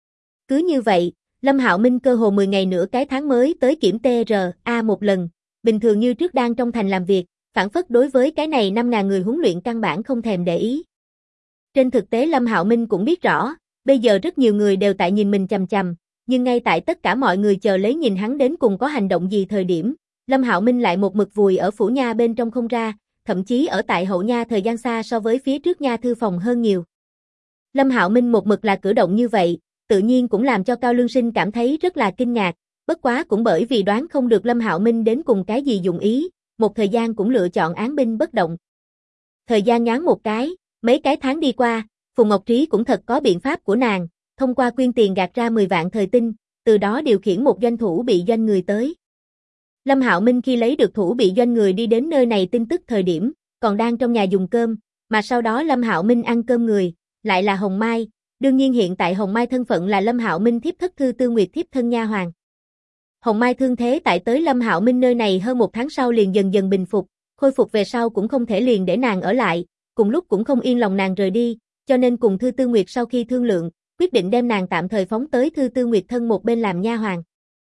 Cứ như vậy, Lâm Hạo Minh cơ hồ 10 ngày nửa cái tháng mới tới kiểm TRA một lần, bình thường như trước đang trong thành làm việc, phản phất đối với cái này 5.000 người huấn luyện căn bản không thèm để ý. Trên thực tế Lâm Hạo Minh cũng biết rõ, bây giờ rất nhiều người đều tại nhìn mình chằm chằm, nhưng ngay tại tất cả mọi người chờ lấy nhìn hắn đến cùng có hành động gì thời điểm, Lâm Hạo Minh lại một mực vùi ở phủ nha bên trong không ra, thậm chí ở tại hậu nha thời gian xa so với phía trước nha thư phòng hơn nhiều. Lâm Hạo Minh một mực là cử động như vậy, tự nhiên cũng làm cho Cao Lương Sinh cảm thấy rất là kinh ngạc, bất quá cũng bởi vì đoán không được Lâm Hạo Minh đến cùng cái gì dụng ý, một thời gian cũng lựa chọn án binh bất động. Thời gian ngắn một cái, mấy cái tháng đi qua, Phùng Ngọc Trí cũng thật có biện pháp của nàng, thông qua quyên tiền gạt ra 10 vạn thời tinh, từ đó điều khiển một doanh thủ bị doanh người tới. Lâm Hạo Minh khi lấy được thủ bị doanh người đi đến nơi này tin tức thời điểm, còn đang trong nhà dùng cơm, mà sau đó Lâm Hạo Minh ăn cơm người, lại là Hồng Mai, đương nhiên hiện tại Hồng Mai thân phận là Lâm Hạo Minh thiếp thất Thư Tư Nguyệt thiếp thân nha hoàn. Hồng Mai thương thế tại tới Lâm Hạo Minh nơi này hơn một tháng sau liền dần dần bình phục, khôi phục về sau cũng không thể liền để nàng ở lại, cùng lúc cũng không yên lòng nàng rời đi, cho nên cùng Thư Tư Nguyệt sau khi thương lượng, quyết định đem nàng tạm thời phóng tới Thư Tư Nguyệt thân một bên làm nha hoàn.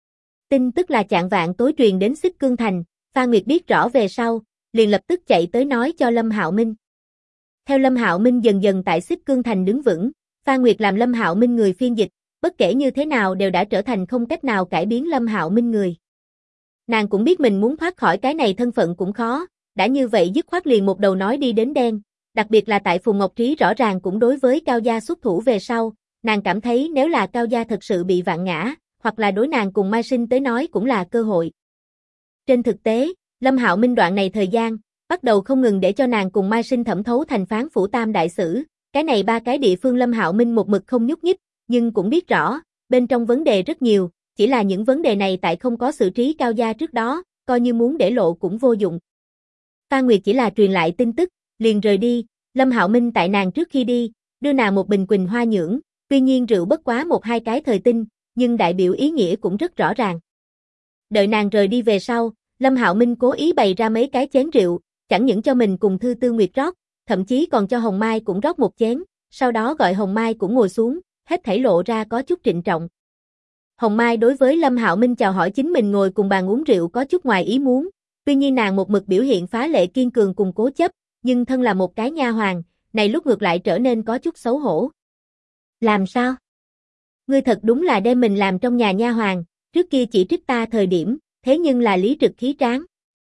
Tin tức là chạng vạng tối truyền đến Xích Cương Thành, Phan Nguyệt biết rõ về sau, liền lập tức chạy tới nói cho Lâm Hạo Minh. Theo Lâm Hạo Minh dần dần tại Xích Cương Thành đứng vững, Phan Nguyệt làm Lâm Hạo Minh người phiên dịch, bất kể như thế nào đều đã trở thành không cách nào cải biến Lâm Hạo Minh người. Nàng cũng biết mình muốn thoát khỏi cái này thân phận cũng khó, đã như vậy dứt khoát liền một đầu nói đi đến đen, đặc biệt là tại Phùng Ngọc Trí rõ ràng cũng đối với Cao gia xuất thủ về sau, nàng cảm thấy nếu là Cao gia thật sự bị vạn ngã, hoặc là đối nàng cùng Mai Sinh tới nói cũng là cơ hội. Trên thực tế, Lâm Hạo Minh đoạn này thời gian, bắt đầu không ngừng để cho nàng cùng Mai Sinh thẩm thấu thành phán phủ tam đại sử, cái này ba cái địa phương Lâm Hạo Minh một mực không nhúc nhích, nhưng cũng biết rõ, bên trong vấn đề rất nhiều, chỉ là những vấn đề này tại không có xử trí Cao gia trước đó, coi như muốn để lộ cũng vô dụng. Phan Nguyệt chỉ là truyền lại tin tức, liền rời đi, Lâm Hạo Minh tại nàng trước khi đi, đưa nàng một bình quỳnh hoa nhưỡng, tuy nhiên rượu bất quá 1-2 cái thời tinh, nhưng đại biểu ý nghĩa cũng rất rõ ràng. Đợi nàng rời đi về sau, Lâm Hạo Minh cố ý bày ra mấy cái chén rượu, chẳng những cho mình cùng Thư Tư Nguyệt rót, thậm chí còn cho Hồng Mai cũng rót một chén, sau đó gọi Hồng Mai cũng ngồi xuống, hết thảy lộ ra có chút trịnh trọng. Hồng Mai đối với Lâm Hạo Minh chào hỏi chính mình ngồi cùng bàn uống rượu có chút ngoài ý muốn, tuy nhiên nàng một mực biểu hiện phá lệ kiên cường cùng cố chấp, nhưng thân là một cái nha hoàn, này lúc ngược lại trở nên có chút xấu hổ. Làm sao? Ngươi thật đúng là đem mình làm trong nhà nha hoàn, trước kia chỉ trích ta thời điểm, thế nhưng là lý trực khí tráng.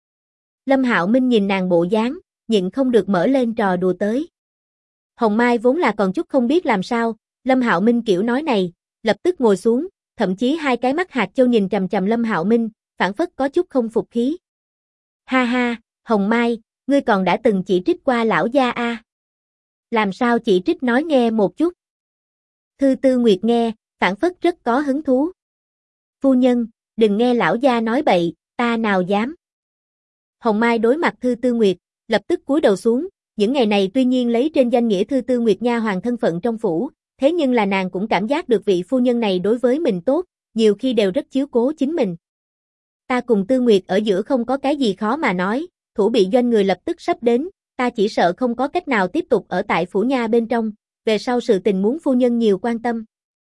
Lâm Hạo Minh nhìn nàng bộ dáng, nhịn không được mở lên trò đùa tới. Hồng Mai vốn là còn chút không biết làm sao, Lâm Hạo Minh kiểu nói này, lập tức ngồi xuống, thậm chí hai cái mắt hạt châu nhìn chằm chằm Lâm Hạo Minh, phản phất có chút không phục khí. Ha ha, Hồng Mai, ngươi còn đã từng chỉ trích qua lão gia a? Làm sao chỉ trích nói nghe một chút? Thư Tư Nguyệt nghe, phản phất rất có hứng thú. Phu nhân, đừng nghe lão gia nói bậy, ta nào dám. Hồng Mai đối mặt Thư Tư Nguyệt, lập tức cúi đầu xuống, những ngày này tuy nhiên lấy trên danh nghĩa Thư Tư Nguyệt nha hoàng thân phận trong phủ, thế nhưng là nàng cũng cảm giác được vị phu nhân này đối với mình tốt, nhiều khi đều rất chiếu cố chính mình. Ta cùng Tư Nguyệt ở giữa không có cái gì khó mà nói, thủ bị doanh người lập tức sắp đến, ta chỉ sợ không có cách nào tiếp tục ở tại phủ nha bên trong, về sau sự tình muốn phu nhân nhiều quan tâm.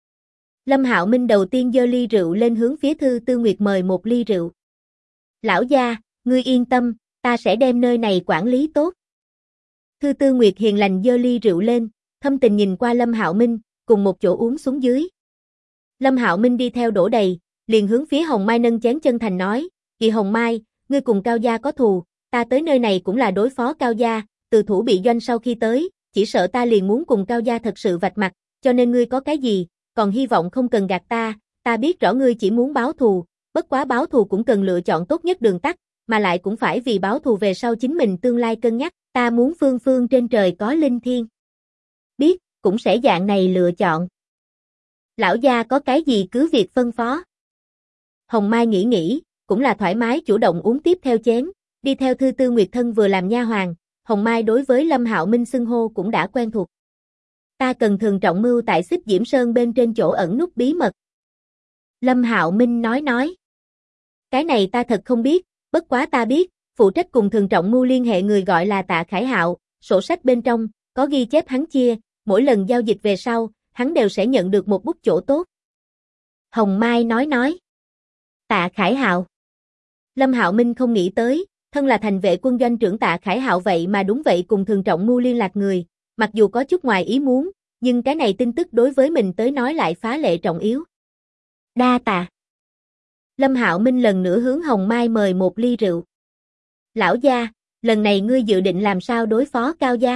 Lâm Hạo Minh đầu tiên giơ ly rượu lên hướng phía Thư Tư Nguyệt mời một ly rượu. Lão gia, ngươi yên tâm, ta sẽ đem nơi này quản lý tốt. Thư Tư Nguyệt hiền lành giơ ly rượu lên, thâm tình nhìn qua Lâm Hạo Minh, cùng một chỗ uống xuống dưới. Lâm Hạo Minh đi theo đổ đầy, liền hướng phía Hồng Mai nâng chén chân thành nói, "Chị Hồng Mai, ngươi cùng Cao gia có thù, ta tới nơi này cũng là đối phó Cao gia, từ thủ bị doanh sau khi tới, chỉ sợ ta liền muốn cùng Cao gia thật sự vạch mặt, cho nên ngươi có cái gì, còn hy vọng không cần gạt ta biết rõ ngươi chỉ muốn báo thù, bất quá báo thù cũng cần lựa chọn tốt nhất đường tắt, mà lại cũng phải vì báo thù về sau chính mình tương lai cân nhắc, ta muốn phương phương trên trời có linh thiêng. Biết, cũng sẽ dạng này lựa chọn. Lão gia có cái gì cứ việc phân phó. Hồng Mai nghĩ, cũng là thoải mái chủ động uống tiếp theo chén, đi theo Thư Tư Nguyệt thân vừa làm nha hoàn, Hồng Mai đối với Lâm Hạo Minh xưng hô cũng đã quen thuộc. Ta cần thường trọng mưu tại Xích Diễm Sơn bên trên chỗ ẩn núp bí mật. Lâm Hạo Minh nói. Cái này ta thật không biết, bất quá ta biết, phụ trách cùng thường trọng mưu liên hệ người gọi là Tạ Khải Hạo, sổ sách bên trong, có ghi chép hắn chia, mỗi lần giao dịch về sau, hắn đều sẽ nhận được một bút chỗ tốt. Hồng Mai nói. Tạ Khải Hạo. Lâm Hạo Minh không nghĩ tới, thân là thành vệ quân doanh trưởng Tạ Khải Hạo vậy mà đúng vậy cùng thường trọng mưu liên lạc người, mặc dù có chút ngoài ý muốn, nhưng cái này tin tức đối với mình tới nói lại phá lệ trọng yếu. Đa tạ. Lâm Hạo Minh lần nữa hướng Hồng Mai mời một ly rượu. Lão gia, lần này ngươi dự định làm sao đối phó Cao gia?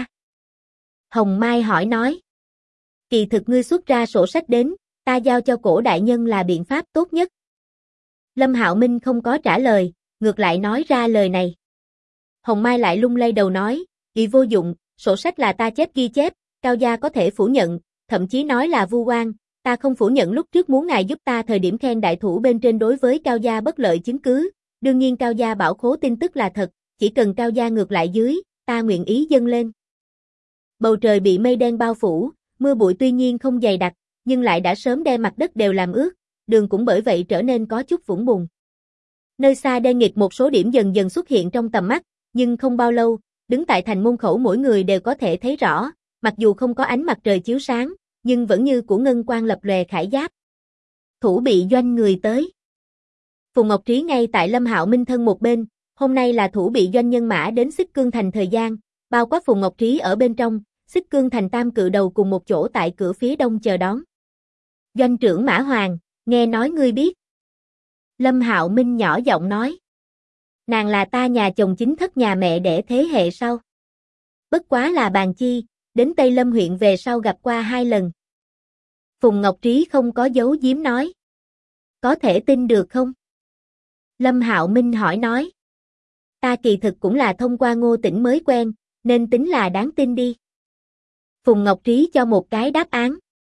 Hồng Mai hỏi nói. Kỳ thực ngươi xuất ra sổ sách đến, ta giao cho Cổ đại nhân là biện pháp tốt nhất. Lâm Hạo Minh không có trả lời, ngược lại nói ra lời này. Hồng Mai lại lung lay đầu nói, ý vô dụng, sổ sách là ta ghi chép, Cao gia có thể phủ nhận, thậm chí nói là vu oan, ta không phủ nhận lúc trước muốn ngài giúp ta thời điểm khen đại thủ bên trên đối với Cao gia bất lợi chứng cứ, đương nhiên Cao gia bảo khố tin tức là thật, chỉ cần Cao gia ngược lại dưới, ta nguyện ý dâng lên. Bầu trời bị mây đen bao phủ, mưa bụi tuy nhiên không dày đặc, nhưng lại đã sớm đem mặt đất đều làm ướt, đường cũng bởi vậy trở nên có chút vũng bùn. Nơi xa đen nghịt một số điểm dần dần xuất hiện trong tầm mắt, nhưng không bao lâu, đứng tại thành môn khẩu mỗi người đều có thể thấy rõ, mặc dù không có ánh mặt trời chiếu sáng, nhưng vẫn như của ngân quang lập lòe khải giáp. Thủ bị doanh người tới. Phùng Ngọc Trí ngay tại Lâm Hạo Minh thân một bên, hôm nay là thủ bị doanh nhân mã đến Xích Cương Thành thời gian, bao quát Phùng Ngọc Trí ở bên trong, Xích Cương Thành tam cự đầu cùng một chỗ tại cửa phía đông chờ đón. Doanh trưởng Mã Hoàng, nghe nói ngươi biết. Lâm Hạo Minh nhỏ giọng nói. Nàng là ta nhà chồng chính thất nhà mẹ đẻ thế hệ sau. Bất quá là bàn chi, đến Tây Lâm huyện về sau gặp qua 2 lần. Phùng Ngọc Trí không có giấu giếm nói. Có thể tin được không? Lâm Hạo Minh hỏi nói. Ta kỳ thực cũng là thông qua Ngô Tĩnh mới quen, nên tính là đáng tin đi. Phùng Ngọc Trí cho một cái đáp án.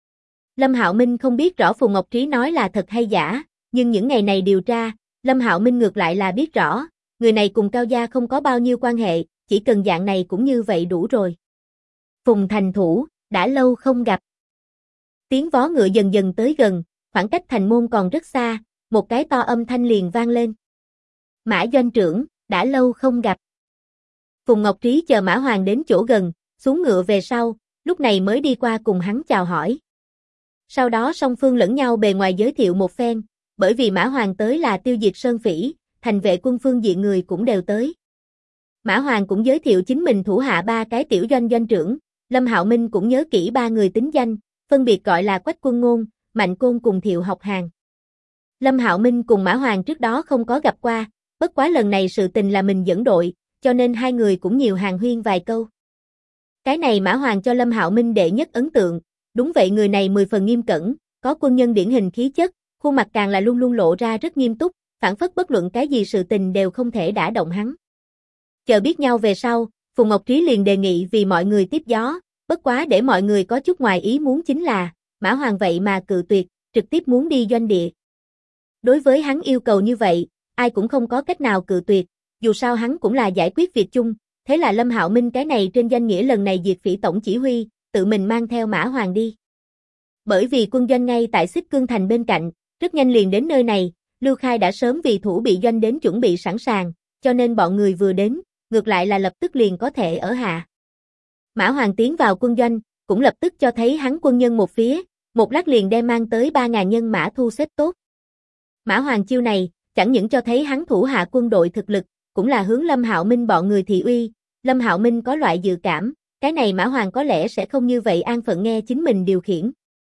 Lâm Hạo Minh không biết rõ Phùng Ngọc Trí nói là thật hay giả, nhưng những ngày này điều tra, Lâm Hạo Minh ngược lại là biết rõ, người này cùng Cao gia không có bao nhiêu quan hệ, chỉ cần dạng này cũng như vậy đủ rồi. Phùng thành thủ, đã lâu không gặp. Tiếng vó ngựa dần dần tới gần, khoảng cách thành môn còn rất xa, một cái to âm thanh liền vang lên. Mã doanh trưởng, đã lâu không gặp. Phùng Ngọc Trí chờ Mã Hoàng đến chỗ gần, xuống ngựa về sau, lúc này mới đi qua cùng hắn chào hỏi. Sau đó song phương lẫn nhau bề ngoài giới thiệu một phen, bởi vì Mã Hoàng tới là tiêu diệt Sơn Phỉ, thành vệ quân phương diện người cũng đều tới. Mã Hoàng cũng giới thiệu chính mình thủ hạ 3 cái tiểu doanh doanh trưởng, Lâm Hạo Minh cũng nhớ kỹ 3 người tính danh, phân biệt gọi là Quách Quân Ngôn, Mạnh Côn cùng Thiệu Học Hàng. Lâm Hạo Minh cùng Mã Hoàng trước đó không có gặp qua, bất quá lần này sự tình là mình dẫn đội, cho nên 2 người cũng nhiều hàn huyên vài câu. Cái này Mã Hoàng cho Lâm Hạo Minh đệ nhất ấn tượng, đúng vậy người này 10 phần nghiêm cẩn, có quân nhân điển hình khí chất, khuôn mặt càng là luôn luôn lộ ra rất nghiêm túc, phản phất bất luận cái gì sự tình đều không thể đả động hắn. Chờ biết nhau về sau, Phùng Ngọc Trí liền đề nghị vì mọi người tiếp gió, bất quá để mọi người có chút ngoài ý muốn chính là, Mã Hoàng vậy mà cự tuyệt, trực tiếp muốn đi doanh địa. Đối với hắn yêu cầu như vậy, ai cũng không có cách nào cự tuyệt, dù sao hắn cũng là giải quyết việc chung, thế là Lâm Hạo Minh cái này trên danh nghĩa lần này diệt phỉ tổng chỉ huy, tự mình mang theo Mã Hoàng đi. Bởi vì quân doanh ngay tại Xích Cương Thành bên cạnh, rất nhanh liền đến nơi này, Lưu Khai đã sớm vì thủ bị doanh đến chuẩn bị sẵn sàng, cho nên bọn người vừa đến, ngược lại là lập tức liền có thể ở hạ. Mã Hoàng tiến vào quân doanh, cũng lập tức cho thấy hắn quân nhân một phía, một lát liền đem mang tới 3.000 nhân mã thu xếp tốt. Mã Hoàng chiêu này, chẳng những cho thấy hắn thủ hạ quân đội thực lực, cũng là hướng Lâm Hạo Minh bọn người thị uy, Lâm Hạo Minh có loại dự cảm, cái này Mã Hoàng có lẽ sẽ không như vậy an phận nghe chính mình điều khiển.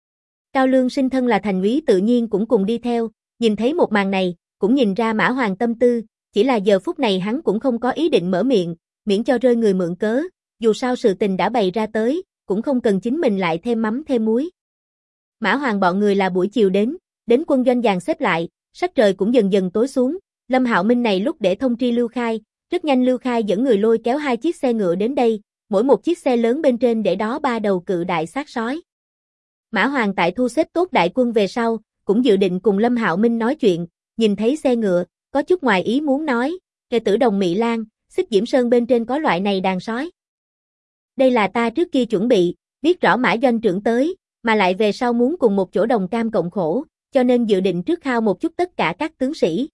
Cao Lương Sinh thân là thành úy tự nhiên cũng cùng đi theo, nhìn thấy một màn này, cũng nhìn ra Mã Hoàng tâm tư, chỉ là giờ phút này hắn cũng không có ý định mở miệng, miễn cho rơi người mượn cớ, dù sao sự tình đã bày ra tới, cũng không cần chính mình lại thêm mắm thêm muối. Mã Hoàng bọn người là buổi chiều đến quân doanh dàn xếp lại, sắc trời cũng dần dần tối xuống, Lâm Hạo Minh này lúc để thông tri Lưu Khai, rất nhanh Lưu Khai dẫn người lôi kéo 2 chiếc xe ngựa đến đây, mỗi một chiếc xe lớn bên trên để đó 3 đầu cự đại xác sói. Mã Hoàng tại thu xếp tốt đại quân về sau, cũng dự định cùng Lâm Hạo Minh nói chuyện, nhìn thấy xe ngựa, có chút ngoài ý muốn nói, "Kề Tử Đồng Mị Lan, Xích Diễm Sơn bên trên có loại này đàn sói. Đây là ta trước kia chuẩn bị, biết rõ Mã doanh trưởng tới, mà lại về sau muốn cùng một chỗ đồng cam cộng khổ, cho nên dự định trước khao một chút tất cả các tướng sĩ."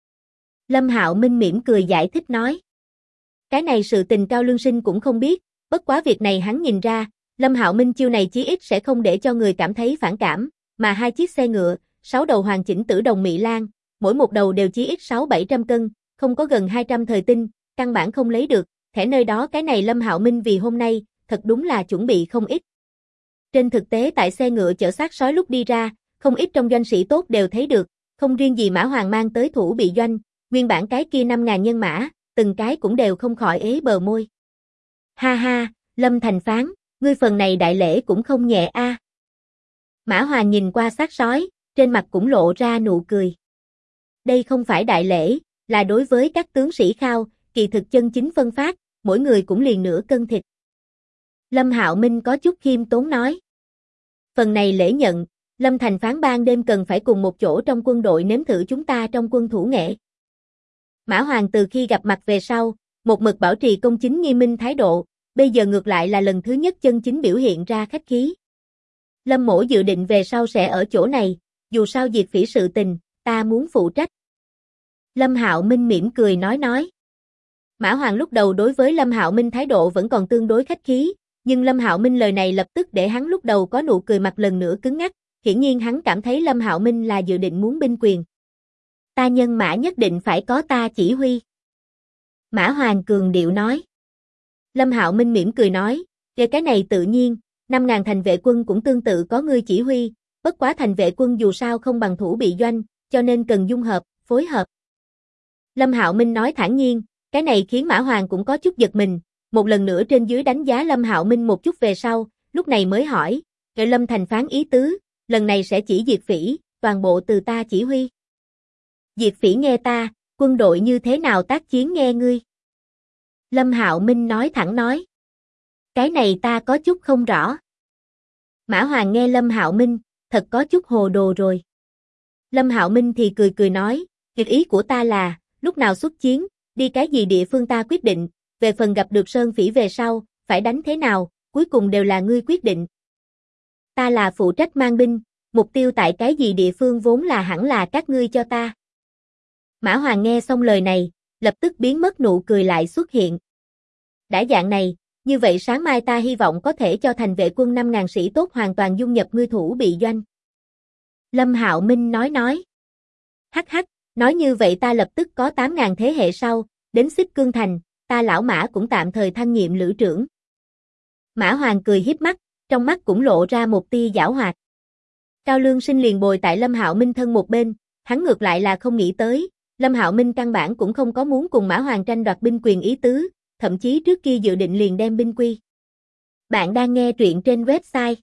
Lâm Hạo Minh mỉm cười giải thích nói. Cái này sự tình Cao Lương Sinh cũng không biết, bất quá việc này hắn nhìn ra, Lâm Hạo Minh chiêu này chí ít sẽ không để cho người cảm thấy phản cảm, mà 2 chiếc xe ngựa, 6 đầu hoàn chỉnh Tử Đồng Mị Lan, mỗi một đầu đều chí ít 600-700 cân, không có gần 200 thời tinh, căn bản không lấy được, thể nơi đó cái này Lâm Hạo Minh vì hôm nay, thật đúng là chuẩn bị không ít. Trên thực tế tại xe ngựa chở xác sói lúc đi ra, không ít trong doanh sĩ tốt đều thấy được, không riêng gì Mã Hoàng mang tới thủ bị doanh, nguyên bản cái kia 5.000 nhân mã, từng cái cũng đều không khỏi ế bờ môi. Ha ha, Lâm Thành Phán, ngươi phần này đại lễ cũng không nhẹ a. Mã Hoàng nhìn qua xác sói, trên mặt cũng lộ ra nụ cười. Đây không phải đại lễ, là đối với các tướng sĩ khao, kỳ thực chân chính phân phát, mỗi người cũng liền nửa cân thịt. Lâm Hạo Minh có chút khiêm tốn nói. Phần này lễ nhận, Lâm Thành Phán ban đêm cần phải cùng một chỗ trong quân đội nếm thử chúng ta trong quân thủ nghệ. Mã Hoàng từ khi gặp mặt về sau, một mực bảo trì công chính nghiêm minh thái độ, bây giờ ngược lại là lần thứ nhất chân chính biểu hiện ra khách khí. Lâm mỗ dự định về sau sẽ ở chỗ này, dù sao diệt phỉ sự tình, ta muốn phụ trách. Lâm Hạo Minh mỉm cười nói. Mã Hoàng lúc đầu đối với Lâm Hạo Minh thái độ vẫn còn tương đối khách khí, nhưng Lâm Hạo Minh lời này lập tức để hắn lúc đầu có nụ cười mặt lần nữa cứng ngắc, hiển nhiên hắn cảm thấy Lâm Hạo Minh là dự định muốn binh quyền. Ta nhân mã nhất định phải có ta chỉ huy. Mã Hoàng cường điệu nói. Lâm Hạo Minh mỉm cười nói, về cái này tự nhiên, 5.000 thành vệ quân cũng tương tự có ngươi chỉ huy, bất quá thành vệ quân dù sao không bằng thủ bị doanh, cho nên cần dung hợp, phối hợp. Lâm Hạo Minh nói thản nhiên, cái này khiến Mã Hoàng cũng có chút giật mình, một lần nữa trên dưới đánh giá Lâm Hạo Minh một chút về sau, lúc này mới hỏi, "Kệ Lâm Thành Phán ý tứ, lần này sẽ chỉ diệt phỉ, toàn bộ từ ta chỉ huy." "Diệt phỉ nghe ta, quân đội như thế nào tác chiến nghe ngươi." Lâm Hạo Minh nói thẳng nói. Cái này ta có chút không rõ. Mã Hoàng nghe Lâm Hạo Minh, thật có chút hồ đồ rồi. Lâm Hạo Minh thì cười nói, ý của ta là, lúc nào xuất chiến, đi cái gì địa phương ta quyết định, về phần gặp được Sơn Phỉ về sau, phải đánh thế nào, cuối cùng đều là ngươi quyết định. Ta là phụ trách mang binh, mục tiêu tại cái gì địa phương vốn là hẳn là các ngươi cho ta. Mã Hoàng nghe xong lời này, lập tức biến mất nụ cười lại xuất hiện. Đã dạng này, như vậy sáng mai ta hy vọng có thể cho thành vệ quân 5.000 sĩ tốt hoàn toàn dung nhập ngươi thủ bị doanh. Lâm Hạo Minh nói. Hắc hắc, nói như vậy ta lập tức có 8.000 thế hệ sau, đến Xích Cương Thành, ta lão Mã cũng tạm thời thăng nhiệm lữ trưởng. Mã Hoàng cười hiếp mắt, trong mắt cũng lộ ra một tia giảo hoạt. Cao Lương Sinh liền bồi tại Lâm Hạo Minh thân một bên, hắn ngược lại là không nghĩ tới, Lâm Hạo Minh căn bản cũng không có muốn cùng Mã Hoàng tranh đoạt binh quyền ý tứ, thậm chí trước kia dự định liền đem binh quy. Bạn đang nghe truyện trên website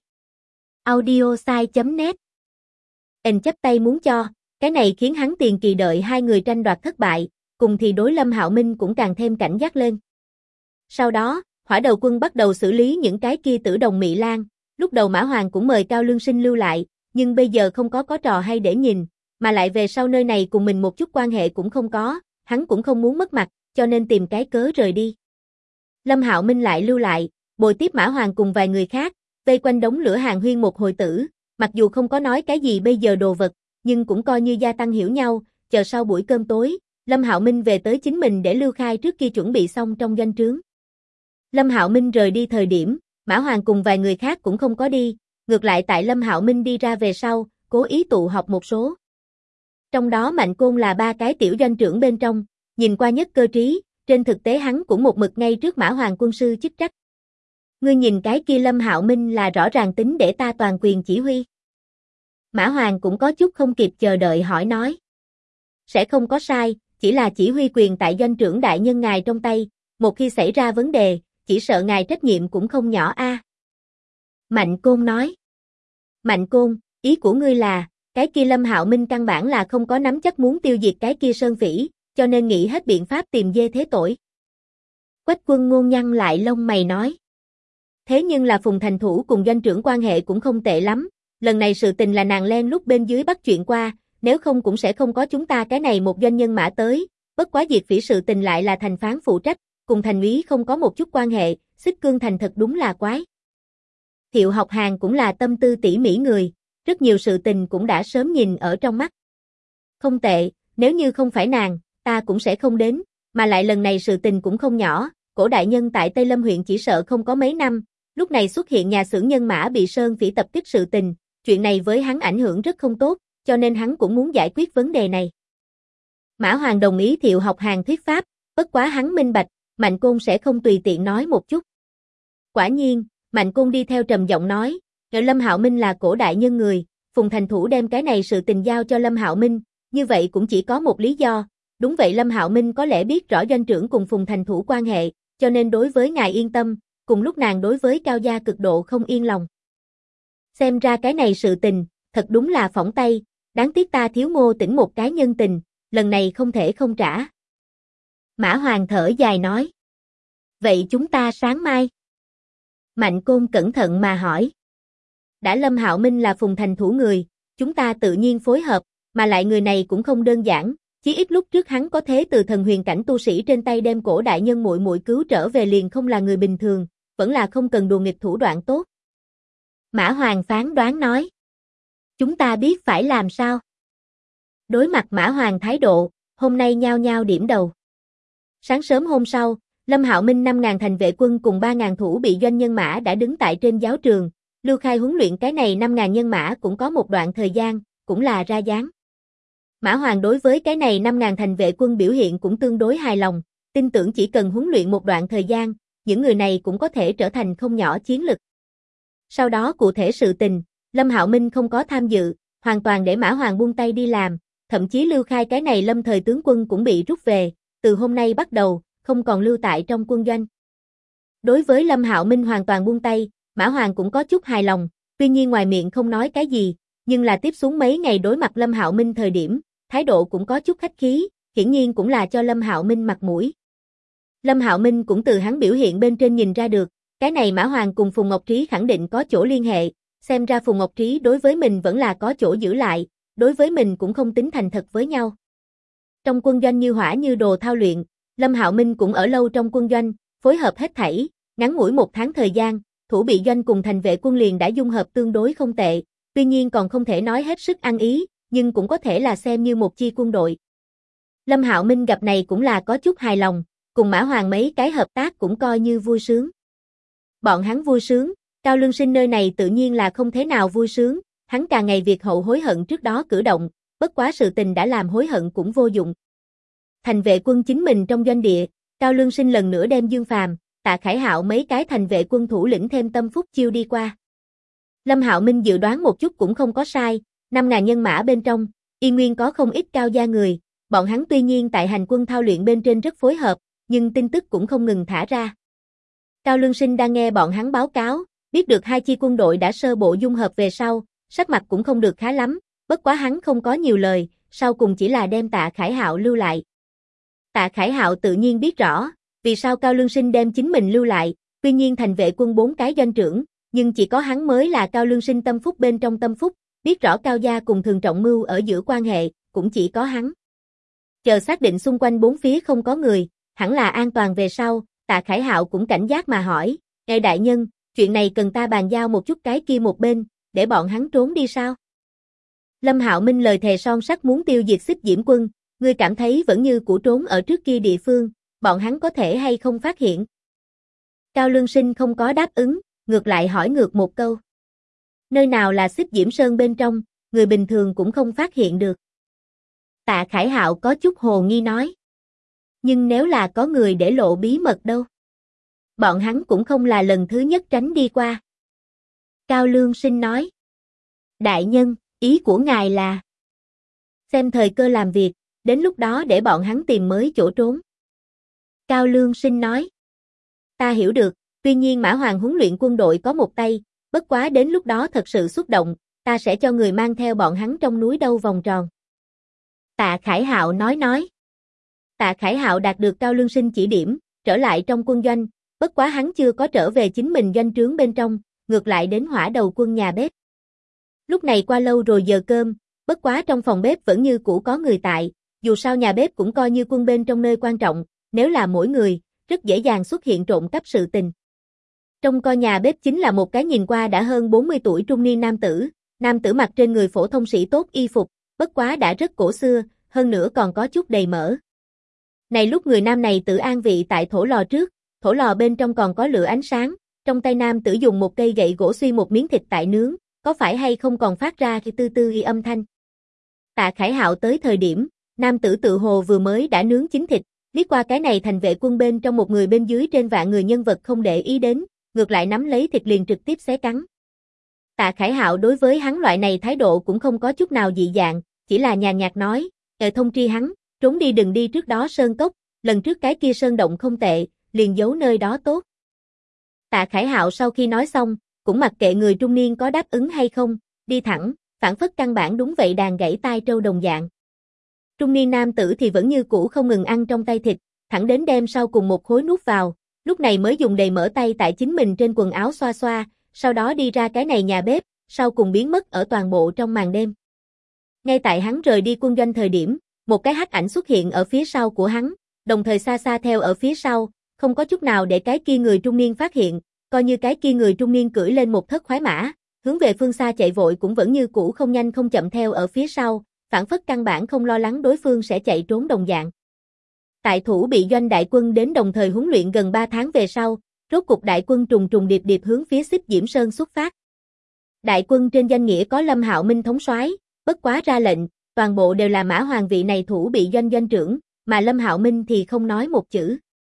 audiosai.net. Anh chấp tay muốn cho, cái này khiến hắn tiền kỳ đợi hai người tranh đoạt thất bại, cùng thì đối Lâm Hạo Minh cũng càng thêm cảnh giác lên. Sau đó, Hỏa Đầu Quân bắt đầu xử lý những cái kia Tử Đồng Mị Lan, lúc đầu Mã Hoàng cũng mời Cao Lương Sinh lưu lại, nhưng bây giờ không có trò hay để nhìn, mà lại về sau nơi này cùng mình một chút quan hệ cũng không có, hắn cũng không muốn mất mặt, cho nên tìm cái cớ rời đi. Lâm Hạo Minh lại lưu lại, bồi tiếp Mã Hoàng cùng vài người khác, vây quanh đống lửa hàng huyên một hồi tử, mặc dù không có nói cái gì bây giờ đồ vật, nhưng cũng coi như gia tăng hiểu nhau, chờ sau buổi cơm tối, Lâm Hạo Minh về tới chính mình để Lưu Khai trước khi chuẩn bị xong trong doanh trướng. Lâm Hạo Minh rời đi thời điểm, Mã Hoàng cùng vài người khác cũng không có đi, ngược lại tại Lâm Hạo Minh đi ra về sau, cố ý tụ họp một số. Trong đó Mạnh Côn là ba cái tiểu doanh trưởng bên trong, nhìn qua nhất cơ trí, trên thực tế hắn cũng một mực ngay trước Mã Hoàng quân sư chức trách. Ngươi nhìn cái kia Lâm Hạo Minh là rõ ràng tính để ta toàn quyền chỉ huy. Mã Hoàng cũng có chút không kịp chờ đợi hỏi nói. Sẽ không có sai, chỉ là chỉ huy quyền tại doanh trưởng đại nhân ngài trong tay, một khi xảy ra vấn đề, chỉ sợ ngài trách nhiệm cũng không nhỏ a. Mạnh Côn nói. Mạnh Côn, ý của ngươi là, cái kia Lâm Hạo Minh căn bản là không có nắm chắc muốn tiêu diệt cái kia Sơn Phỉ, cho nên nghĩ hết biện pháp tìm dê thế tội. Quách Quân Ngôn nhăn lại lông mày nói. Thế nhưng là Phùng thành thủ cùng doanh trưởng quan hệ cũng không tệ lắm, lần này sự tình là nàng len lúc bên dưới bắt chuyện qua, nếu không cũng sẽ không có chúng ta cái này một doanh nhân mã tới, bất quá Diệt Phỉ sự tình lại là thành phán phụ trách, cùng thành úy không có một chút quan hệ, Xích Cương thành thật đúng là quái. Thiệu Học Hàn cũng là tâm tư tỉ mỉ người, rất nhiều sự tình cũng đã sớm nhìn ở trong mắt. Không tệ, nếu như không phải nàng, ta cũng sẽ không đến, mà lại lần này sự tình cũng không nhỏ, Cổ đại nhân tại Tây Lâm huyện chỉ sợ không có mấy năm, lúc này xuất hiện nhà xưởng nhân mã bị Sơn Phỉ tập kích sự tình, chuyện này với hắn ảnh hưởng rất không tốt, cho nên hắn cũng muốn giải quyết vấn đề này. Mã Hoàng đồng ý Thiệu Học Hàn thuyết pháp, bất quá hắn minh bạch, Mạnh Côn sẽ không tùy tiện nói một chút. Quả nhiên, Mạnh Côn đi theo trầm giọng nói, Lâm Hạo Minh là Cổ đại nhân người, Phùng thành thủ đem cái này sự tình giao cho Lâm Hạo Minh, như vậy cũng chỉ có một lý do, đúng vậy Lâm Hạo Minh có lẽ biết rõ doanh trưởng cùng Phùng thành thủ quan hệ, cho nên đối với ngài yên tâm, cùng lúc nàng đối với Cao gia cực độ không yên lòng. Xem ra cái này sự tình, thật đúng là phỏng tay, đáng tiếc ta thiếu Ngô Tĩnh một cái nhân tình, lần này không thể không trả. Mã Hoàng thở dài nói. Vậy chúng ta sáng mai. Mạnh Côn cẩn thận mà hỏi. Đã Lâm Hạo Minh là Phùng thành thủ người, chúng ta tự nhiên phối hợp, mà lại người này cũng không đơn giản, chí ít lúc trước hắn có thế từ thần huyền cảnh tu sĩ trên tay đem Cổ đại nhân muội muội cứu trở về liền không là người bình thường, vẫn là không cần đùa nghịch thủ đoạn tốt. Mã Hoàng phán đoán nói. Chúng ta biết phải làm sao? Đối mặt Mã Hoàng thái độ, hôm nay nhao nhao điểm đầu. Sáng sớm hôm sau, Lâm Hạo Minh 5.000 thành vệ quân cùng 3.000 thủ bị doanh nhân mã đã đứng tại trên giáo trường, Lưu Khai huấn luyện cái này 5.000 nhân mã cũng có một đoạn thời gian, cũng là ra dáng. Mã Hoàng đối với cái này 5.000 thành vệ quân biểu hiện cũng tương đối hài lòng, tin tưởng chỉ cần huấn luyện một đoạn thời gian, những người này cũng có thể trở thành không nhỏ chiến lực. Sau đó cụ thể sự tình, Lâm Hạo Minh không có tham dự, hoàn toàn để Mã Hoàng buông tay đi làm, thậm chí Lưu Khai cái này lâm thời tướng quân cũng bị rút về, từ hôm nay bắt đầu, không còn lưu tại trong quân doanh. Đối với Lâm Hạo Minh hoàn toàn buông tay, Mã Hoàng cũng có chút hài lòng, tuy nhiên ngoài miệng không nói cái gì, nhưng là tiếp xuống mấy ngày đối mặt Lâm Hạo Minh thời điểm, thái độ cũng có chút khách khí, hiển nhiên cũng là cho Lâm Hạo Minh mặt mũi. Lâm Hạo Minh cũng từ hắn biểu hiện bên trên nhìn ra được, cái này Mã Hoàng cùng Phùng Ngọc Trí khẳng định có chỗ liên hệ, xem ra Phùng Ngọc Trí đối với mình vẫn là có chỗ giữ lại, đối với mình cũng không tính thành thật với nhau. Trong quân doanh như hỏa như đồ thao luyện, Lâm Hạo Minh cũng ở lâu trong quân doanh, phối hợp hết thảy, ngắn ngủi 1 tháng thời gian, thủ bị doanh cùng thành vệ quân liền đã dung hợp tương đối không tệ, tuy nhiên còn không thể nói hết sức ăn ý, nhưng cũng có thể là xem như một chi quân đội. Lâm Hạo Minh gặp này cũng là có chút hài lòng, cùng Mã Hoàng mấy cái hợp tác cũng coi như vui sướng. Bọn hắn vui sướng, Cao Lương Sinh nơi này tự nhiên là không thế nào vui sướng, hắn càng ngày việc hậu hối hận trước đó cử động, bất quá sự tình đã làm hối hận cũng vô dụng. Thành vệ quân chính mình trong doanh địa, Cao Lương Sinh lần nữa đem Dương Phàm, Tạ Khải Hạo mấy cái thành vệ quân thủ lĩnh thêm Tâm Phúc Chiêu đi qua. Lâm Hạo Minh dự đoán một chút cũng không có sai, 5.000 nhân mã bên trong, y nguyên có không ít Cao gia người, bọn hắn tuy nhiên tại hành quân thao luyện bên trên rất phối hợp, nhưng tin tức cũng không ngừng thả ra. Cao Lương Sinh đang nghe bọn hắn báo cáo, biết được hai chi quân đội đã sơ bộ dung hợp về sau, sắc mặt cũng không được khá lắm, bất quá hắn không có nhiều lời, sau cùng chỉ là đem Tạ Khải Hạo lưu lại. Tạ Khải Hạo tự nhiên biết rõ, vì sao Cao Lương Sinh đem chính mình lưu lại, tuy nhiên thành vệ quân 4 cái doanh trưởng, nhưng chỉ có hắn mới là Cao Lương Sinh tâm phúc bên trong tâm phúc, biết rõ Cao gia cùng Thường Trọng Mưu ở giữa quan hệ, cũng chỉ có hắn. Chờ xác định xung quanh 4 phía không có người, hẳn là an toàn về sau, Tạ Khải Hạo cũng cảnh giác mà hỏi, "Ngài đại nhân, chuyện này cần ta bàn giao một chút cái kia một bên, để bọn hắn trốn đi sao?" Lâm Hạo Minh lời thề son sắt muốn tiêu diệt Xích Diễm quân, ngươi cảm thấy vẫn như cũ trốn ở trước kia địa phương, bọn hắn có thể hay không phát hiện? Cao Lương Sinh không có đáp ứng, ngược lại hỏi ngược một câu. Nơi nào là Xích Diễm Sơn bên trong, người bình thường cũng không phát hiện được. Tạ Khải Hạo có chút hồ nghi nói. Nhưng nếu là có người để lộ bí mật đâu? Bọn hắn cũng không là lần thứ nhất tránh đi qua. Cao Lương Sinh nói. Đại nhân, ý của ngài là xem thời cơ làm việc, đến lúc đó để bọn hắn tìm mới chỗ trốn. Cao Lương Sinh nói. Ta hiểu được, tuy nhiên Mã Hoàng huấn luyện quân đội có một tay, bất quá đến lúc đó thật sự xúc động, ta sẽ cho người mang theo bọn hắn trong núi đâu vòng tròn. Tạ Khải Hạo nói. Tạ Khải Hạo đạt được Cao Lương Sinh chỉ điểm, trở lại trong quân doanh, bất quá hắn chưa có trở về chính mình doanh trướng bên trong, ngược lại đến Hỏa Đầu quân nhà bếp. Lúc này qua lâu rồi giờ cơm, bất quá trong phòng bếp vẫn như cũ có người tại, dù sao nhà bếp cũng coi như quân bên trong nơi quan trọng, nếu là mỗi người, rất dễ dàng xuất hiện trộm cắp sự tình. Trong coi nhà bếp chính là một cái nhìn qua đã hơn 40 tuổi trung niên nam tử mặc trên người phổ thông sĩ tốt y phục, bất quá đã rất cổ xưa, hơn nữa còn có chút đầy mỡ. Này lúc người nam này tự an vị tại thổ lò trước, thổ lò bên trong còn có lửa ánh sáng, trong tay nam tử dùng một cây gậy gỗ xuy một miếng thịt tại nướng, có phải hay không còn phát ra cái tư tư y âm thanh. Tạ Khải Hạo tới thời điểm, nam tử tự hồ vừa mới đã nướng chín thịt, liếc qua cái này thành vệ quân bên trong một người bên dưới trên vạn người nhân vật không để ý đến, ngược lại nắm lấy thịt liền trực tiếp xé cắn. Tạ Khải Hạo đối với hắn loại này thái độ cũng không có chút nào dị dạng, chỉ là nhàn nhạt nói, thông tri hắn, trốn đi đừng đi trước đó sơn cốc, lần trước cái kia sơn động không tệ, liền giấu nơi đó tốt. Tạ Khải Hạo sau khi nói xong, cũng mặc kệ người trung niên có đáp ứng hay không, đi thẳng, phản phất căn bản đúng vậy đàn gãy tai trâu đồng dạng. Trung niên nam tử thì vẫn như cũ không ngừng ăn trong tay thịt, thẳng đến đem sau cùng một khối nuốt vào, lúc này mới dùng đầy mỡ tay tại chính mình trên quần áo xoa xoa, sau đó đi ra cái này nhà bếp, sau cùng biến mất ở toàn bộ trong màn đêm. Ngay tại hắn rời đi quân doanh thời điểm, một cái hắc ảnh xuất hiện ở phía sau của hắn, đồng thời xa xa theo ở phía sau, không có chút nào để cái kia người trung niên phát hiện, coi như cái kia người trung niên cưỡi lên một thất khoái mã, hướng về phương xa chạy vội cũng vẫn như cũ không nhanh không chậm theo ở phía sau, phản phất căn bản không lo lắng đối phương sẽ chạy trốn đồng dạng. Tại Thủ Bị doanh đại quân đến đồng thời huấn luyện gần 3 tháng về sau, rốt cục đại quân trùng trùng điệp điệp hướng phía Xích Diễm Sơn xuất phát. Đại quân trên danh nghĩa có Lâm Hạo Minh thống soái, bất quá ra lệnh, toàn bộ đều là Mã Hoàng vị này Thủ Bị doanh doanh trưởng, mà Lâm Hạo Minh thì không nói một chữ.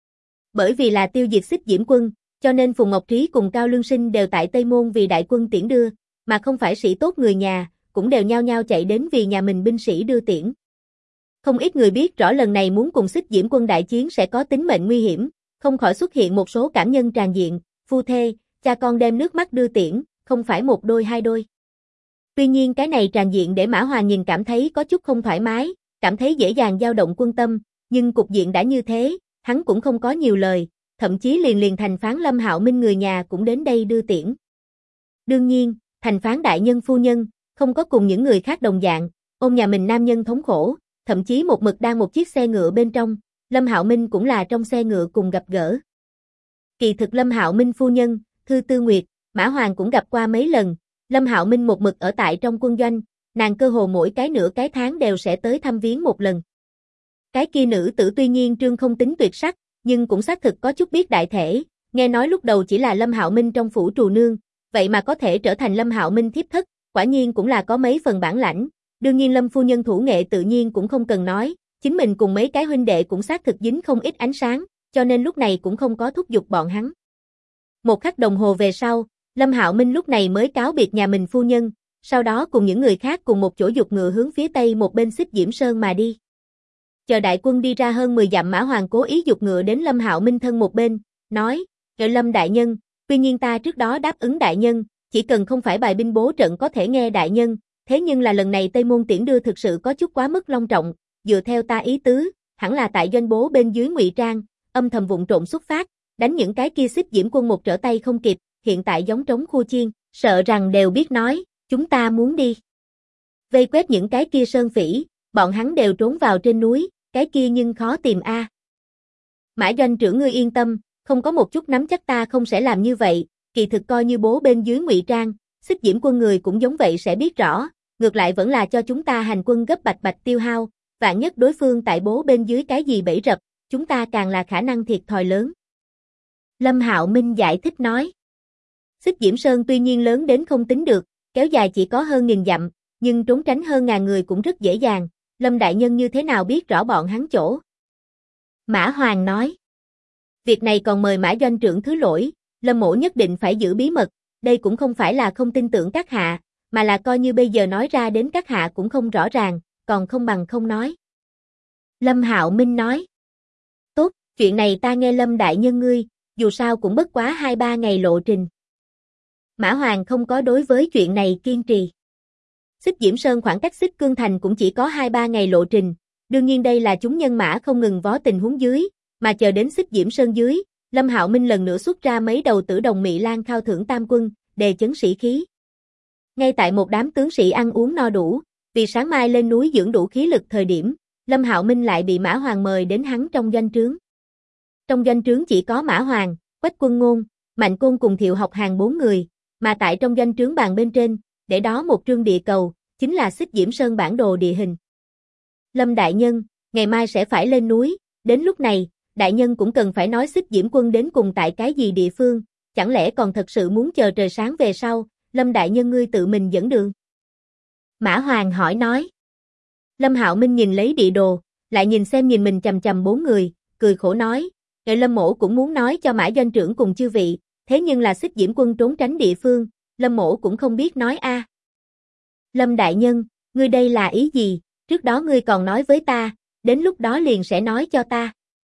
Bởi vì là tiêu diệt Xích Diễm quân, cho nên Phùng Ngọc Trí cùng Cao Lương Sinh đều tại Tây Môn vì đại quân tiễn đưa, mà không phải sĩ tốt người nhà, cũng đều nhao nhao chạy đến vì nhà mình binh sĩ đưa tiễn. Không ít người biết rõ lần này muốn cùng Xích Diễm quân đại chiến sẽ có tính mệnh nguy hiểm, không khỏi xuất hiện một số cảm nhân tràn diện, phu thê, cha con đem nước mắt đưa tiễn, không phải một đôi hai đôi. Tuy nhiên cái này tràn diện để Mã Hoàng nhìn cảm thấy có chút không thoải mái, cảm thấy dễ dàng dao động quân tâm, nhưng cục diện đã như thế, hắn cũng không có nhiều lời, thậm chí liền thành phán Lâm Hạo Minh người nhà cũng đến đây đưa tiễn. Đương nhiên, thành phán đại nhân phu nhân, không có cùng những người khác đồng dạng, ôm nhà mình nam nhân thống khổ, thậm chí một mực đang một chiếc xe ngựa bên trong, Lâm Hạo Minh cũng là trong xe ngựa cùng gặp gỡ. Kỳ thực Lâm Hạo Minh phu nhân, Thư Tư Nguyệt, Mã Hoàng cũng gặp qua mấy lần, Lâm Hạo Minh một mực ở tại trong quân doanh, nàng cơ hồ mỗi cái nửa cái tháng đều sẽ tới thăm viếng một lần. Cái kia nữ tử tuy nhiên trương không tính tuyệt sắc, nhưng cũng xác thực có chút biết đại thể, nghe nói lúc đầu chỉ là Lâm Hạo Minh trong phủ trù nương, vậy mà có thể trở thành Lâm Hạo Minh thiếp thất, quả nhiên cũng là có mấy phần bản lãnh, đương nhiên Lâm phu nhân thủ nghệ tự nhiên cũng không cần nói, chính mình cùng mấy cái huynh đệ cũng xác thực dính không ít ánh sáng, cho nên lúc này cũng không có thúc giục bọn hắn. Một khắc đồng hồ về sau, Lâm Hạo Minh lúc này mới cáo biệt nhà mình phu nhân, sau đó cùng những người khác cùng một chỗ giục ngựa hướng phía tây một bên Xích Diễm Sơn mà đi. Chờ đại quân đi ra hơn 10 dặm, Mã Hoàng cố ý giục ngựa đến Lâm Hạo Minh thân một bên, nói, Lâm đại nhân, tuy nhiên ta trước đó đáp ứng đại nhân, chỉ cần không phải bài binh bố trận có thể nghe đại nhân, thế nhưng là lần này Tây Môn tiễn đưa thực sự có chút quá mức long trọng, dựa theo ta ý tứ, hẳn là tại doanh bố bên dưới ngụy trang, âm thầm vụng trộm xuất phát, đánh những cái kia Xích Diễm quân một trở tay không kịp, hiện tại giống trống khu chiên, sợ rằng đều biết nói, chúng ta muốn đi vây quét những cái kia sơn phỉ, bọn hắn đều trốn vào trên núi, cái kia nhưng khó tìm a. Mã doanh trưởng ngươi yên tâm, không có một chút nắm chắc ta không sẽ làm như vậy, kỳ thực coi như bố bên dưới ngụy trang, Xích Diễm quân người cũng giống vậy sẽ biết rõ, ngược lại vẫn là cho chúng ta hành quân gấp bạch bạch tiêu hao, vạn nhất đối phương tại bố bên dưới cái gì bẫy rập, chúng ta càng là khả năng thiệt thòi lớn. Lâm Hạo Minh giải thích nói. Xích Diễm Sơn tuy nhiên lớn đến không tính được, kéo dài chỉ có hơn 1000 dặm, nhưng trốn tránh hơn 1000 người cũng rất dễ dàng, Lâm đại nhân như thế nào biết rõ bọn hắn chỗ? Mã Hoàng nói. Việc này còn mời Mã doanh trưởng thứ lỗi, Lâm mỗ nhất định phải giữ bí mật, đây cũng không phải là không tin tưởng các hạ, mà là coi như bây giờ nói ra đến các hạ cũng không rõ ràng, còn không bằng không nói. Lâm Hạo Minh nói. Tốt, chuyện này ta nghe Lâm đại nhân ngươi, dù sao cũng bất quá 2-3 ngày lộ trình. Mã Hoàng không có đối với chuyện này kiên trì. Xích Diễm Sơn khoảng cách Xích Cương Thành cũng chỉ có 2-3 ngày lộ trình, Đương nhiên đây là chúng nhân mã không ngừng vó tình huống dưới, mà chờ đến Xích Diễm Sơn dưới, Lâm Hạo Minh lần nữa xuất ra mấy đầu tử đồng Mị Lan khao thưởng tam quân, đề chấn sĩ khí. Ngay tại một đám tướng sĩ ăn uống no đủ, vì sáng mai lên núi dưỡng đủ khí lực thời điểm, Lâm Hạo Minh lại bị Mã Hoàng mời đến hắn trong doanh trướng. Trong doanh trướng chỉ có Mã Hoàng, Quách Quân Ngôn, Mạnh Côn cùng Thiệu Học Hàng 4 người, mà tại trong doanh trướng bàn bên trên, để đó một trương địa cầu, chính là Xích Diễm Sơn bản đồ địa hình. Lâm đại nhân, ngày mai sẽ phải lên núi, đến lúc này, đại nhân cũng cần phải nói Xích Diễm quân đến cùng tại cái gì địa phương, chẳng lẽ còn thật sự muốn chờ trời sáng về sau, Lâm đại nhân ngươi tự mình dẫn đường. Mã Hoàng hỏi nói. Lâm Hạo Minh nhìn lấy địa đồ, lại nhìn mình chằm chằm 4 người, cười khổ nói, Lâm mỗ cũng muốn nói cho Mã doanh trưởng cùng chư vị, thế nhưng là Xích Diễm quân trốn tránh địa phương, Lâm mỗ cũng không biết nói a. Lâm đại nhân, ngươi đây là ý gì, trước đó ngươi còn nói với ta, đến lúc đó liền sẽ nói cho ta.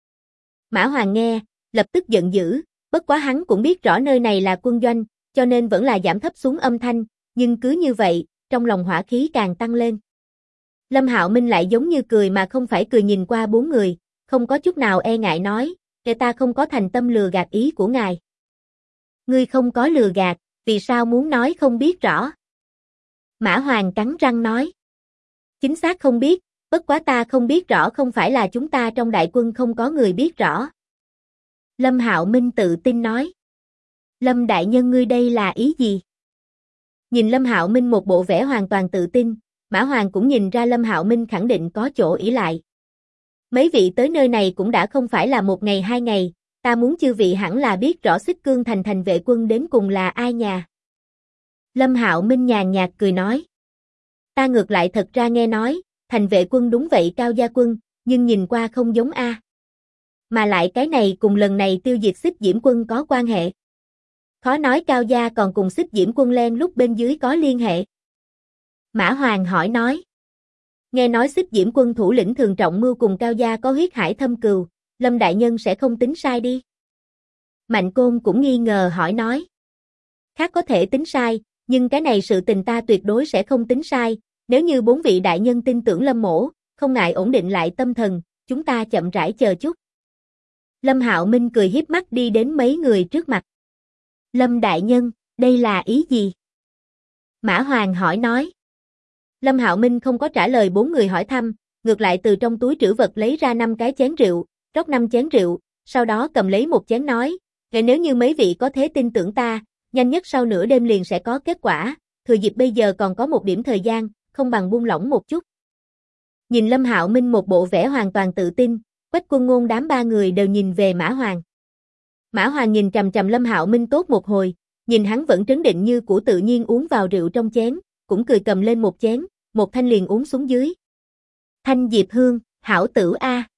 Mã Hoàng nghe, lập tức giận dữ, bất quá hắn cũng biết rõ nơi này là quân doanh, cho nên vẫn là giảm thấp xuống âm thanh, nhưng cứ như vậy, trong lòng hỏa khí càng tăng lên. Lâm Hạo Minh lại giống như cười mà không phải cười nhìn qua 4 người, không có chút nào e ngại nói, ta không có thành tâm lừa gạt ý của ngài. Ngươi không có lừa gạt, vì sao muốn nói không biết rõ? Mã Hoàng cắn răng nói. Chính xác không biết, bất quá ta không biết rõ không phải là chúng ta trong đại quân không có người biết rõ. Lâm Hạo Minh tự tin nói. Lâm đại nhân ngươi đây là ý gì? Nhìn Lâm Hạo Minh một bộ vẻ hoàn toàn tự tin, Mã Hoàng cũng nhìn ra Lâm Hạo Minh khẳng định có chỗ ỷ lại. Mấy vị tới nơi này cũng đã không phải là 1 ngày 2 ngày, ta muốn chư vị hẳn là biết rõ Xích Cương thành vệ quân đến cùng là ai nhà. Lâm Hạo Minh nhàn nhạt cười nói. Ta ngược lại thật ra nghe nói, thành vệ quân đúng vậy Cao gia quân, nhưng nhìn qua không giống a. Mà lại cái này cùng lần này tiêu diệt Xích Diễm quân có quan hệ. Khó nói Cao gia còn cùng Xích Diễm quân len lúc bên dưới có liên hệ. Mã Hoàng hỏi nói. Nghe nói Xích Diễm quân thủ lĩnh Thường Trọng Mưu cùng Cao gia có huyết hải thâm cừu, Lâm đại nhân sẽ không tính sai đi. Mạnh Côn cũng nghi ngờ hỏi nói. Khác có thể tính sai, nhưng cái này sự tình ta tuyệt đối sẽ không tính sai, nếu như 4 vị đại nhân tin tưởng Lâm mỗ, không ngại ổn định lại tâm thần, chúng ta chậm rãi chờ chút. Lâm Hạo Minh cười hiếp mắt đi đến mấy người trước mặt. Lâm đại nhân, đây là ý gì? Mã Hoàng hỏi nói. Lâm Hạo Minh không có trả lời 4 người hỏi thăm, ngược lại từ trong túi trữ vật lấy ra 5 cái chén rượu, rót 5 chén rượu, sau đó cầm lấy một chén nói, nếu như mấy vị có thế tin tưởng ta, nhanh nhất sau nửa đêm liền sẽ có kết quả, thừa dịp bây giờ còn có một điểm thời gian, không bằng buông lỏng một chút. Nhìn Lâm Hạo Minh một bộ vẻ hoàn toàn tự tin, Quách Quân Ngôn đám 3 người đều nhìn về Mã Hoàng. Mã Hoàng nhìn chằm chằm Lâm Hạo Minh tốt một hồi, nhìn hắn vẫn trấn định như cũ tự nhiên uống vào rượu trong chén, cũng cười cầm lên một chén, một thanh liền uống xuống dưới. Thanh Diệp Hương, hảo tử a.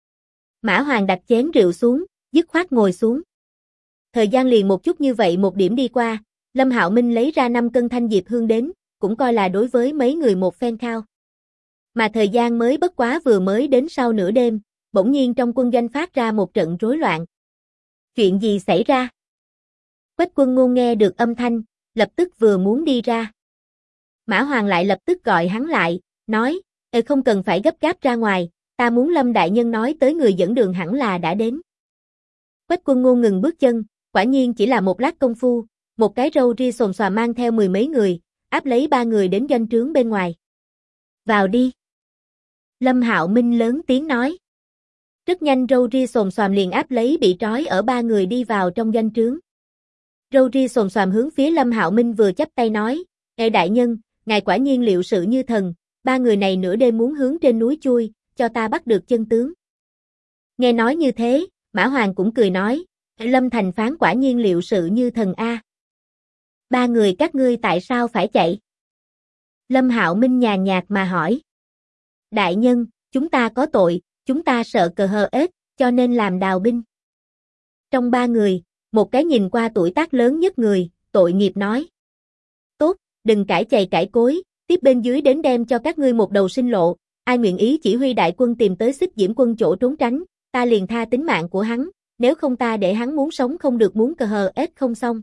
Mã Hoàng đặt chén rượu xuống, dứt khoát ngồi xuống. Thời gian liền một chút như vậy một điểm đi qua, Lâm Hạo Minh lấy ra 5 cân Thanh Diệp Hương đến, cũng coi là đối với mấy người một phen khao. Mà thời gian mới bất quá vừa mới đến sau nửa đêm, bỗng nhiên trong quân doanh phát ra một trận rối loạn. Chuyện gì xảy ra? Quách Quân Ngôn nghe được âm thanh, lập tức vừa muốn đi ra. Mã Hoàng lại lập tức gọi hắn lại, nói, không cần phải gấp gáp ra ngoài, ta muốn Lâm đại nhân nói tới người dẫn đường hẳn là đã đến. Quách Quân Ngôn ngừng bước chân, quả nhiên chỉ là một lát công phu, một cái râu ria xồm xòa mang theo 10 mấy người, áp lấy 3 người đến doanh trướng bên ngoài. Vào đi. Lâm Hạo Minh lớn tiếng nói. Rất nhanh râu ria xồm xoàm liền áp lấy bị trói ở 3 người đi vào trong doanh trướng. Râu ria xồm xoàm hướng phía Lâm Hạo Minh vừa chắp tay nói, đại nhân, ngài quả nhiên liệu sự như thần, 3 người này nửa đêm muốn hướng trên núi chui, cho ta bắt được chân tướng. Nghe nói như thế, Mã Hoàng cũng cười nói, Lâm thành phán quả nhiên liệu sự như thần a. 3 người các ngươi tại sao phải chạy? Lâm Hạo Minh nhàn nhạt mà hỏi. Đại nhân, chúng ta có tội, chúng ta sợ cờ hờ ết, cho nên làm đào binh. Trong 3 người, một cái nhìn qua tuổi tác lớn nhất người, tội nghiệp nói. Tốt, đừng cãi chày cãi cối, tiếp bên dưới đến đem cho các ngươi một đầu sinh lộ, ai nguyện ý chỉ huy đại quân tìm tới Xích Diễm quân chỗ trốn tránh, ta liền tha tính mạng của hắn, nếu không ta để hắn muốn sống không được muốn cờ hờ ết không xong.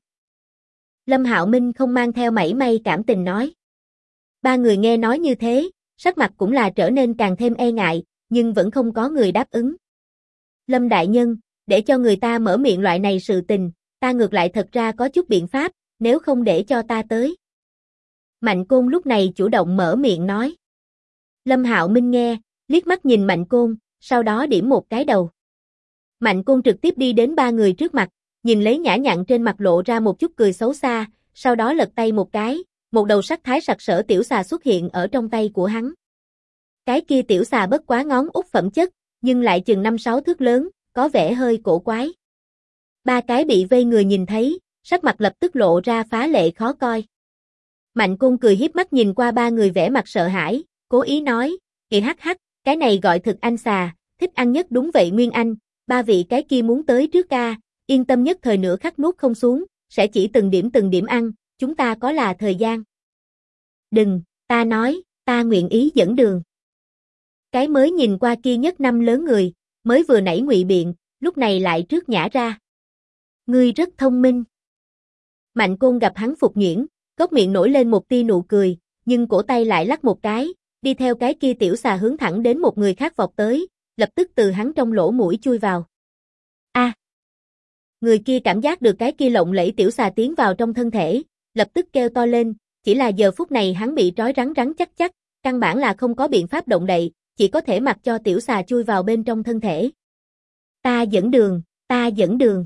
Lâm Hạo Minh không mang theo mảy may cảm tình nói. 3 người nghe nói như thế, sắc mặt cũng là trở nên càng thêm e ngại, nhưng vẫn không có người đáp ứng. Lâm đại nhân, để cho người ta mở miệng loại này sự tình, ta ngược lại thật ra có chút biện pháp, nếu không để cho ta tới. Mạnh Côn lúc này chủ động mở miệng nói. Lâm Hạo Minh nghe, liếc mắt nhìn Mạnh Côn, sau đó điểm một cái đầu. Mạnh Côn trực tiếp đi đến ba người trước mặt, nhìn lấy nhã nhặn trên mặt lộ ra một chút cười xấu xa, sau đó lật tay một cái, một đầu sắc thái sặc sỡ tiểu xà xuất hiện ở trong tay của hắn. Cái kia tiểu xà bất quá ngón út phẩm chất, nhưng lại chừng 5-6 thước lớn, có vẻ hơi cổ quái. Ba cái bị vây người nhìn thấy, sắc mặt lập tức lộ ra phá lệ khó coi. Mạnh Côn cười hiếp mắt nhìn qua ba người vẻ mặt sợ hãi, cố ý nói, hắc hắc, cái này gọi thực anh xà, thích ăn nhất đúng vậy Nguyên Anh, ba vị cái kia muốn tới trước ca, yên tâm nhất thời nửa khắc nuốt không xuống, sẽ chỉ từng điểm ăn, chúng ta có là thời gian. Đừng, ta nói, ta nguyện ý dẫn đường. Cái mới nhìn qua kia nhất năm lớn người, mới vừa nãy ngụy biện, lúc này lại trước nhả ra. Ngươi rất thông minh. Mạnh Côn gặp hắn phục nhuyễn, cốc miệng nổi lên một tia nụ cười, nhưng cổ tay lại lắc một cái, đi theo cái kia tiểu xà hướng thẳng đến một người khác vọt tới, lập tức từ hắn trong lỗ mũi chui vào. A! Người kia cảm giác được cái kia lộng lẫy tiểu xà tiến vào trong thân thể, lập tức kêu to lên, chỉ là giờ phút này hắn bị trói rắn rắn chắc chắc, căn bản là không có biện pháp động đậy, chỉ có thể mặc cho tiểu xà chui vào bên trong thân thể. Ta dẫn đường, ta dẫn đường.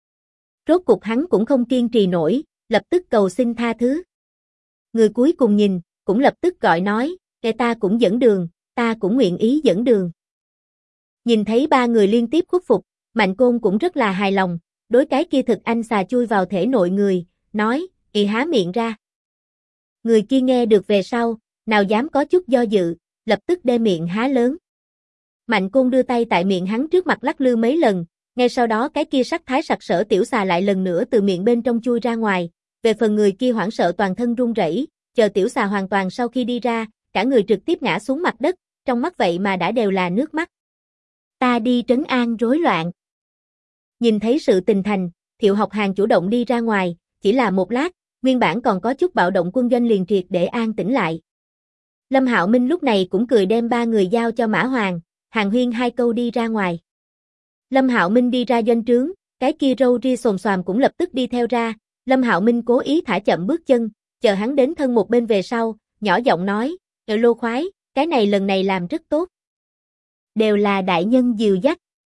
Rốt cục hắn cũng không kiên trì nổi, lập tức cầu xin tha thứ. Người cuối cùng nhìn, cũng lập tức gọi nói, kẻ ta cũng dẫn đường, ta cũng nguyện ý dẫn đường. Nhìn thấy ba người liên tiếp khuất phục, Mạnh Côn cũng rất là hài lòng, đối cái kia thực anh xà chui vào thể nội người, nói, há miệng ra. Người kia nghe được về sau, nào dám có chút do dự, lập tức đem miệng há lớn. Mạnh Côn đưa tay tại miệng hắn trước mặt lắc lư mấy lần, ngay sau đó cái kia sắc thái sặc sỡ tiểu xà lại lần nữa từ miệng bên trong chui ra ngoài, về phần người kia hoảng sợ toàn thân run rẩy, chờ tiểu xà hoàn toàn sau khi đi ra, cả người trực tiếp ngã xuống mặt đất, trong mắt vậy mà đã đều là nước mắt. Ta đi trấn an rối loạn. Nhìn thấy sự tình thành, Thiệu Học Hàng chủ động đi ra ngoài, chỉ là một lát, nguyên bản còn có chút bạo động quân doanh liền triệt để an tĩnh lại. Lâm Hạo Minh lúc này cũng cười đem ba người giao cho Mã Hoàng, Hàng Huyên hai câu đi ra ngoài. Lâm Hạo Minh đi ra doanh trướng, cái kia râu ria xồm xoàm cũng lập tức đi theo ra, Lâm Hạo Minh cố ý thả chậm bước chân, chờ hắn đến thân một bên về sau, nhỏ giọng nói, Lô khoái, cái này lần này làm rất tốt. Đều là đại nhân dìu dắt.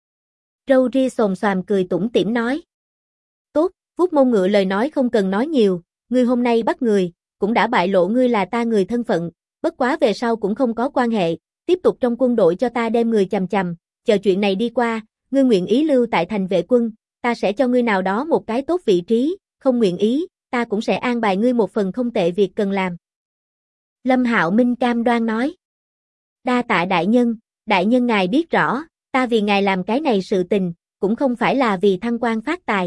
Râu ria xồm xoàm cười tủm tỉm nói. Tốt, vuốt mông ngựa lời nói không cần nói nhiều, ngươi hôm nay bắt người, cũng đã bại lộ ngươi là ta người thân phận, bất quá về sau cũng không có quan hệ, tiếp tục trong quân đội cho ta đem người chằm chằm, chờ chuyện này đi qua, ngươi nguyện ý lưu tại thành vệ quân, ta sẽ cho ngươi nào đó một cái tốt vị trí, không nguyện ý, ta cũng sẽ an bài ngươi một phần không tệ việc cần làm. Lâm Hạo Minh cam đoan nói. Đa tạ đại nhân ngài biết rõ, ta vì ngài làm cái này sự tình, cũng không phải là vì thăng quan phát tài.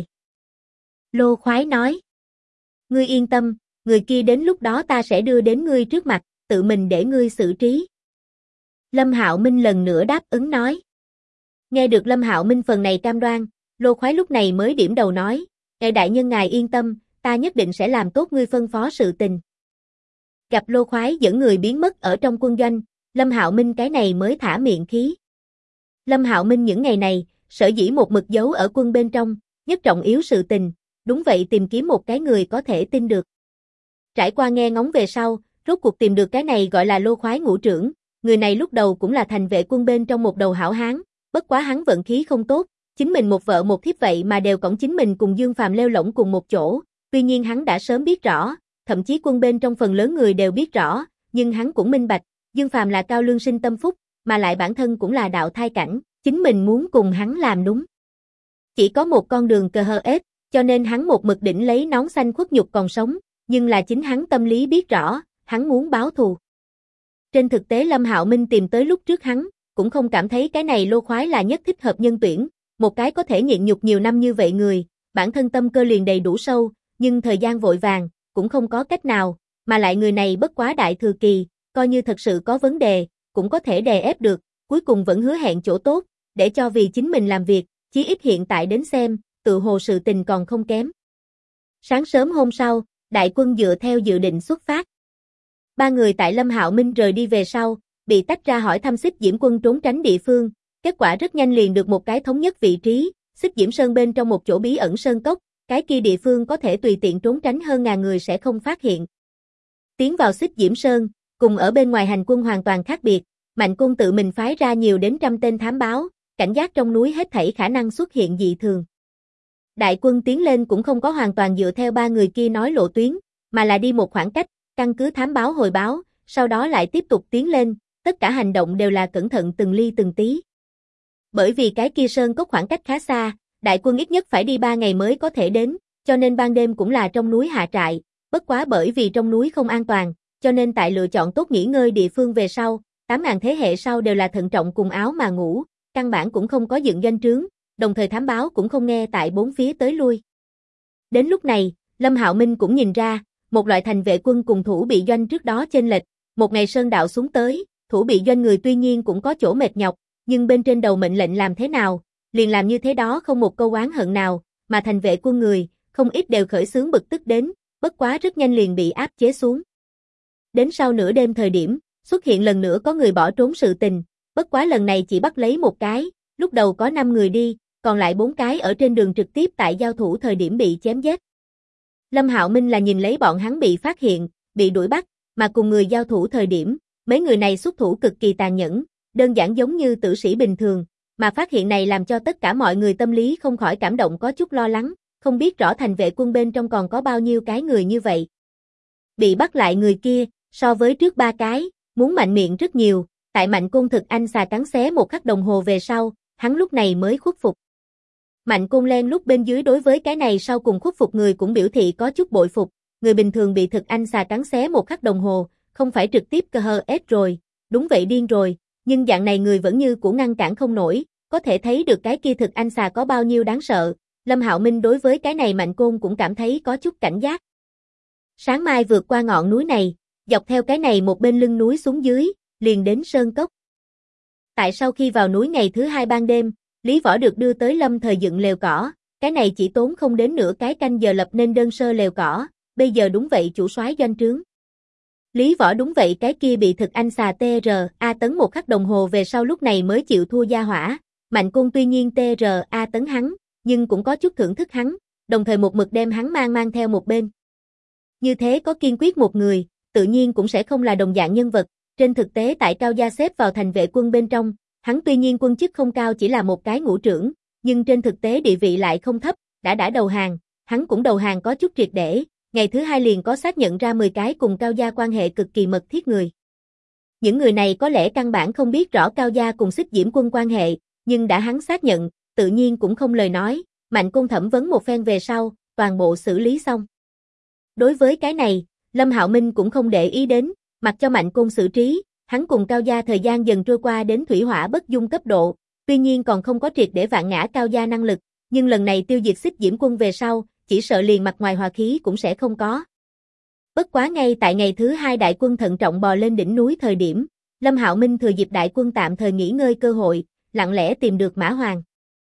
Lô khoái nói. Ngươi yên tâm, người kia đến lúc đó ta sẽ đưa đến ngươi trước mặt, tự mình để ngươi xử trí. Lâm Hạo Minh lần nữa đáp ứng nói. Nghe được Lâm Hạo Minh phần này cam đoan, Lô khoái lúc này mới điểm đầu nói, đại nhân ngài yên tâm, ta nhất định sẽ làm tốt ngươi phân phó sự tình. Gặp Lô khoái dẫn người biến mất ở trong quân doanh, Lâm Hạo Minh cái này mới thả miệng khí. Lâm Hạo Minh những ngày này, sở dĩ một mực giấu ở quân bên trong, nhất trọng yếu sự tình, đúng vậy tìm kiếm một cái người có thể tin được. Trải qua nghe ngóng về sau, rốt cuộc tìm được cái này gọi là Lô khoái ngũ trưởng, người này lúc đầu cũng là thành vệ quân bên trong một đầu hảo hán, bất quá hắn vận khí không tốt, chính mình một vợ một thiếp vậy mà đều cõng chính mình cùng Dương Phàm lêu lổng cùng một chỗ, tuy nhiên hắn đã sớm biết rõ, thậm chí quân bên trong phần lớn người đều biết rõ, nhưng hắn cũng minh bạch, Dương Phàm là cao lương sinh tâm phúc, mà lại bản thân cũng là đạo thai cảnh, chính mình muốn cùng hắn làm đúng. Chỉ có một con đường cờ hờ ết, cho nên hắn một mực đỉnh lấy nón xanh khuất nhục còn sống, nhưng là chính hắn tâm lý biết rõ, hắn muốn báo thù. Trên thực tế Lâm Hạo Minh tìm tới lúc trước hắn, cũng không cảm thấy cái này Lô khoái là nhất thích hợp nhân tuyển, một cái có thể nhịn nhục nhiều năm như vậy người, bản thân tâm cơ liền đầy đủ sâu, nhưng thời gian vội vàng, cũng không có cách nào, mà lại người này bất quá đại thừa kỳ, coi như thật sự có vấn đề, cũng có thể đè ép được, cuối cùng vẫn hứa hẹn chỗ tốt, để cho vì chính mình làm việc, chí ít hiện tại đến xem, tự hồ sự tình còn không kém. Sáng sớm hôm sau, đại quân dựa theo dự định xuất phát. Ba người tại Lâm Hạo Minh rời đi về sau, bị tách ra hỏi thăm Xích Diễm Quân trốn tránh địa phương, kết quả rất nhanh liền được một cái thống nhất vị trí, Xích Diễm Sơn bên trong một chỗ bí ẩn sơn cốc, cái kia địa phương có thể tùy tiện trốn tránh hơn ngàn người sẽ không phát hiện. Tiến vào Xích Diễm Sơn, cùng ở bên ngoài hành quân hoàn toàn khác biệt, Mạnh Côn tự mình phái ra nhiều đến trăm tên thám báo, cảnh giác trong núi hết thảy khả năng xuất hiện dị thường. Đại quân tiến lên cũng không có hoàn toàn dựa theo ba người kia nói lộ tuyến, mà là đi một khoảng cách, căn cứ thám báo hồi báo, sau đó lại tiếp tục tiến lên, tất cả hành động đều là cẩn thận từng ly từng tí. Bởi vì cái kia sơn có khoảng cách khá xa, đại quân ít nhất phải đi 3 ngày mới có thể đến, cho nên ban đêm cũng là trong núi hạ trại, bất quá bởi vì trong núi không an toàn, cho nên tại lựa chọn tốt nghỉ ngơi địa phương về sau, 8.000 thế hệ sau đều là thận trọng cùng áo mà ngủ, căn bản cũng không có dựng doanh trướng, đồng thời thám báo cũng không nghe tại bốn phía tới lui. Đến lúc này, Lâm Hạo Minh cũng nhìn ra, một loại thành vệ quân cùng thủ bị doanh trước đó chênh lệch, một ngày sơn đạo xuống tới, thủ bị doanh người tuy nhiên cũng có chỗ mệt nhọc, nhưng bên trên đầu mệnh lệnh làm thế nào, liền làm như thế đó không một câu oán hận nào, mà thành vệ quân người, không ít đều khởi xướng bực tức đến, bất quá rất nhanh liền bị áp chế xuống. Đến sau nửa đêm thời điểm, xuất hiện lần nữa có người bỏ trốn sự tình, bất quá lần này chỉ bắt lấy một cái, lúc đầu có 5 người đi, còn lại 4 cái ở trên đường trực tiếp tại giao thủ thời điểm bị chém giết. Lâm Hạo Minh là nhìn lấy bọn hắn bị phát hiện, bị đuổi bắt, mà cùng người giao thủ thời điểm, mấy người này xuất thủ cực kỳ tàn nhẫn, đơn giản giống như tử sĩ bình thường, mà phát hiện này làm cho tất cả mọi người tâm lý không khỏi cảm động có chút lo lắng, không biết rõ thành vệ quân bên trong còn có bao nhiêu cái người như vậy. Bị bắt lại người kia, so với trước 3 cái, muốn mạnh miệng rất nhiều, tại Mạnh Côn thực anh xà cắn xé một khắc đồng hồ về sau, hắn lúc này mới khuất phục. Mạnh Côn len lúc bên dưới đối với cái này sau cùng khuất phục người cũng biểu thị có chút bội phục, người bình thường bị thực anh xà cắn xé một khắc đồng hồ, không phải trực tiếp cơ hơ ết rồi, đúng vậy điên rồi, nhưng dạng này người vẫn như cũ ngăn cản không nổi, có thể thấy được cái kia thực anh xà có bao nhiêu đáng sợ, Lâm Hạo Minh đối với cái này Mạnh Côn cũng cảm thấy có chút cảnh giác. Sáng mai vượt qua ngọn núi này, dọc theo cái này một bên lưng núi xuống dưới, liền đến sơn cốc. Tại sau khi vào núi ngày thứ 2 ban đêm, Lý Võ được đưa tới Lâm Thời dựng lều cỏ, cái này chỉ tốn không đến nửa cái canh giờ lập nên đơn sơ lều cỏ, bây giờ đúng vậy chủ soái doanh trướng. Lý Võ đúng vậy cái kia bị thực anh xà TRA tấn một khắc đồng hồ về sau lúc này mới chịu thua gia hỏa, Mạnh Côn tuy nhiên TRA tấn hắn, nhưng cũng có chút thưởng thức hắn, đồng thời một mực đem hắn mang theo một bên. Như thế có kiên quyết một người, tự nhiên cũng sẽ không là đồng dạng nhân vật, trên thực tế tại Cao Gia xếp vào thành vệ quân bên trong, hắn tuy nhiên quân chức không cao chỉ là một cái ngũ trưởng, nhưng trên thực tế địa vị lại không thấp, đã đầu hàng, hắn cũng đầu hàng có chút triệt để, ngày thứ 2 liền có xác nhận ra 10 cái cùng Cao Gia quan hệ cực kỳ mật thiết người. Những người này có lẽ căn bản không biết rõ Cao Gia cùng Xích Diễm Quân quan hệ, nhưng đã hắn xác nhận, tự nhiên cũng không lời nói, Mạnh Côn thẩm vấn một phen về sau, toàn bộ xử lý xong. Đối với cái này, Lâm Hạo Minh cũng không để ý đến, mặc cho Mạnh Côn xử trí, hắn cùng Cao Gia thời gian dần trôi qua đến thủy hỏa bất dung cấp độ, tuy nhiên còn không có triệt để vạn ngã Cao Gia năng lực, nhưng lần này tiêu diệt Xích Diễm Quân về sau, chỉ sợ liền mặt ngoài hòa khí cũng sẽ không có. Bất quá ngay tại ngày thứ 2 đại quân thận trọng bò lên đỉnh núi thời điểm, Lâm Hạo Minh thừa dịp đại quân tạm thời nghỉ ngơi cơ hội, lặng lẽ tìm được Mã Hoàng.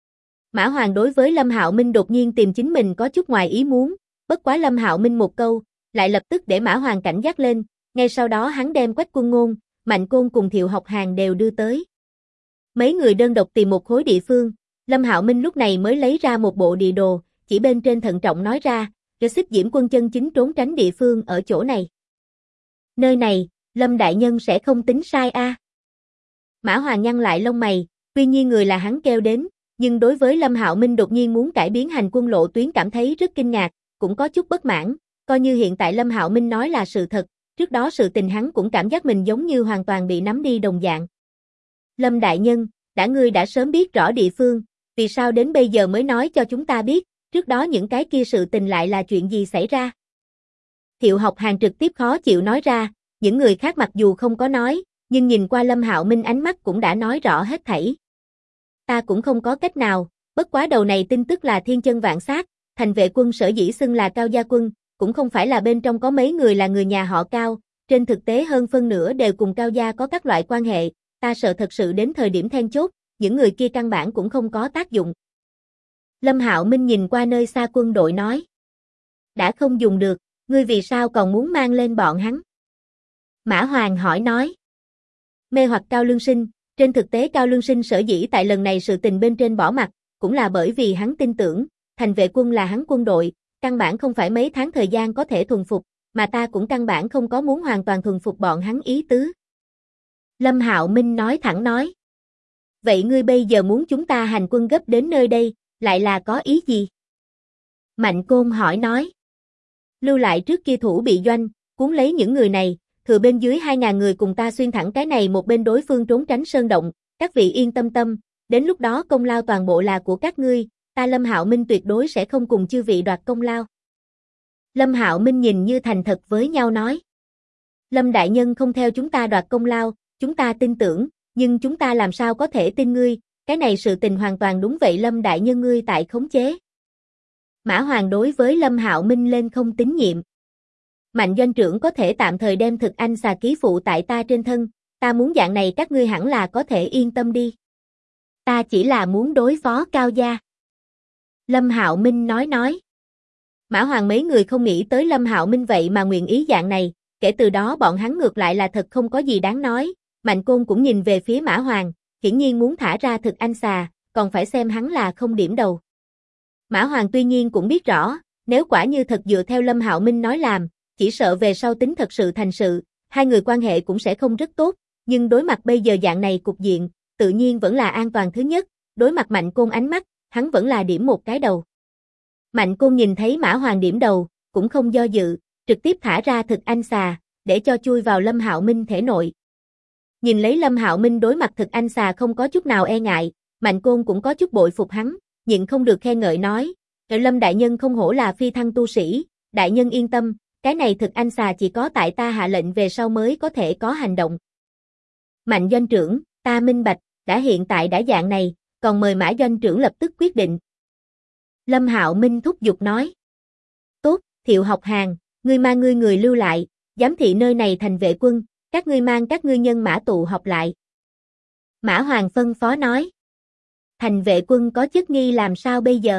Mã Hoàng đối với Lâm Hạo Minh đột nhiên tìm chính mình có chút ngoài ý muốn, bất quá Lâm Hạo Minh một câu, lại lập tức để Mã Hoàng cảnh giác lên, ngay sau đó hắn đem Quách Quân Ngôn, Mạnh Côn cùng Thiệu Học Hàng đều đưa tới. Mấy người đơn độc tìm một khối địa phương, Lâm Hạo Minh lúc này mới lấy ra một bộ địa đồ, chỉ bên trên thận trọng nói ra, cho Xích Diễm Quân chân chính trốn tránh địa phương ở chỗ này. Nơi này, Lâm đại nhân sẽ không tính sai a. Mã Hoàng nhăn lại lông mày, tuy nhiên người là hắn kêu đến, nhưng đối với Lâm Hạo Minh đột nhiên muốn cải biến hành quân lộ tuyến cảm thấy rất kinh ngạc, cũng có chút bất mãn, coi như hiện tại Lâm Hạo Minh nói là sự thật, trước đó sự tình hắn cũng cảm giác mình giống như hoàn toàn bị nắm đi đồng dạng. Lâm đại nhân, ngươi đã sớm biết rõ địa phương, vì sao đến bây giờ mới nói cho chúng ta biết, trước đó những cái kia sự tình lại là chuyện gì xảy ra? Thiệu Học Hàng trực tiếp khó chịu nói ra, những người khác mặc dù không có nói, nhưng nhìn qua Lâm Hạo Minh ánh mắt cũng đã nói rõ hết thảy. Ta cũng không có cách nào, bất quá đầu này tin tức là thiên chân vạn sát, thành vệ quân sở dĩ xưng là Cao Gia quân, cũng không phải là bên trong có mấy người là người nhà họ Cao, trên thực tế hơn phân nửa đều cùng Cao Gia có các loại quan hệ, ta sợ thật sự đến thời điểm then chốt, những người kia căn bản cũng không có tác dụng. Lâm Hạo Minh nhìn qua nơi xa quân đội nói. Đã không dùng được, ngươi vì sao còn muốn mang lên bọn hắn? Mã Hoàng hỏi nói. Mê hoặc Cao Lương Sinh, trên thực tế Cao Lương Sinh sở dĩ tại lần này sự tình bên trên bỏ mặt, cũng là bởi vì hắn tin tưởng, Thành Vệ Quân là hắn quân đội, căn bản không phải mấy tháng thời gian có thể thuần phục, mà ta cũng căn bản không có muốn hoàn toàn thuần phục bọn hắn ý tứ. Lâm Hạo Minh nói thẳng nói. Vậy ngươi bây giờ muốn chúng ta hành quân gấp đến nơi đây, lại là có ý gì? Mạnh Côn hỏi nói. Lưu lại trước kia thủ bị doanh, cuốn lấy những người này, thừa bên dưới 2.000 người cùng ta xuyên thẳng cái này một bên đối phương trốn tránh sơn động, các vị yên tâm tâm, đến lúc đó công lao toàn bộ là của các ngươi, ta Lâm Hạo Minh tuyệt đối sẽ không cùng chư vị đoạt công lao. Lâm Hạo Minh nhìn như thành thật với nhau nói. Lâm đại nhân không theo chúng ta đoạt công lao, chúng ta tin tưởng, nhưng chúng ta làm sao có thể tin ngươi, cái này sự tình hoàn toàn đúng vậy Lâm đại nhân ngươi tại khống chế. Mã Hoàng đối với Lâm Hạo Minh lên không tín nhiệm. Mạnh doanh trưởng có thể tạm thời đem thực anh xà ký phụ tại ta trên thân, ta muốn dạng này các ngươi hẳn là có thể yên tâm đi. Ta chỉ là muốn đối phó Cao gia. Lâm Hạo Minh nói. Mã Hoàng mấy người không nghĩ tới Lâm Hạo Minh vậy mà nguyện ý dạng này, kể từ đó bọn hắn ngược lại là thật không có gì đáng nói. Mạnh Côn cũng nhìn về phía Mã Hoàng, hiển nhiên muốn thả ra thực anh xà, còn phải xem hắn là không điểm đầu. Mã Hoàng tuy nhiên cũng biết rõ, nếu quả như thật dựa theo Lâm Hạo Minh nói làm, chỉ sợ về sau tính thật sự thành sự, hai người quan hệ cũng sẽ không rất tốt, nhưng đối mặt bây giờ dạng này cục diện, tự nhiên vẫn là an toàn thứ nhất, đối mặt Mạnh Côn ánh mắt, hắn vẫn là điểm một cái đầu. Mạnh Côn nhìn thấy Mã Hoàng điểm đầu, cũng không do dự, trực tiếp thả ra thực anh xà, để cho chui vào Lâm Hạo Minh thể nội. Nhìn lấy Lâm Hạo Minh đối mặt thực anh xà không có chút nào e ngại, Mạnh Côn cũng có chút bội phục hắn, nhịn không được khen ngợi nói, Lâm đại nhân không hổ là phi thăng tu sĩ, đại nhân yên tâm, cái này thực anh xà chỉ có tại ta hạ lệnh về sau mới có thể có hành động. Mạnh doanh trưởng, ta minh bạch, đã hiện tại đã dạng này, còn mời Mã doanh trưởng lập tức quyết định. Lâm Hạo Minh thúc giục nói. Tốt, Thiệu Học Hàng, ngươi mang ngươi người lưu lại, giám thị nơi này thành vệ quân, các ngươi mang các ngươi nhân mã tụ họp lại. Mã Hoàng phân phó nói. Thành vệ quân có chức nghi làm sao bây giờ?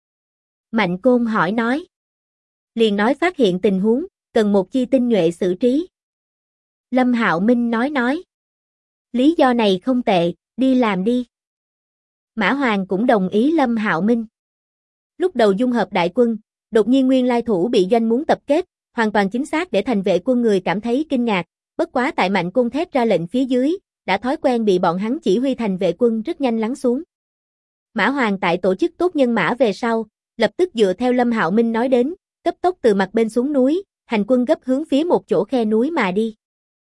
Mạnh Côn hỏi nói. Liền nói phát hiện tình huống, cần một chi tinh nhuệ xử trí. Lâm Hạo Minh nói. Lý do này không tệ, đi làm đi. Mã Hoàng cũng đồng ý Lâm Hạo Minh. Lúc đầu dung hợp đại quân, đột nhiên nguyên lai thủ bị doanh muốn tập kết, hoàn toàn chính xác để thành vệ quân người cảm thấy kinh ngạc, bất quá tại Mạnh Côn thét ra lệnh phía dưới, đã thói quen bị bọn hắn chỉ huy thành vệ quân rất nhanh lắng xuống. Mã Hoàng tại tổ chức tốt nhân mã về sau, lập tức dựa theo Lâm Hạo Minh nói đến, cấp tốc từ mặt bên xuống núi, hành quân gấp hướng phía một chỗ khe núi mà đi.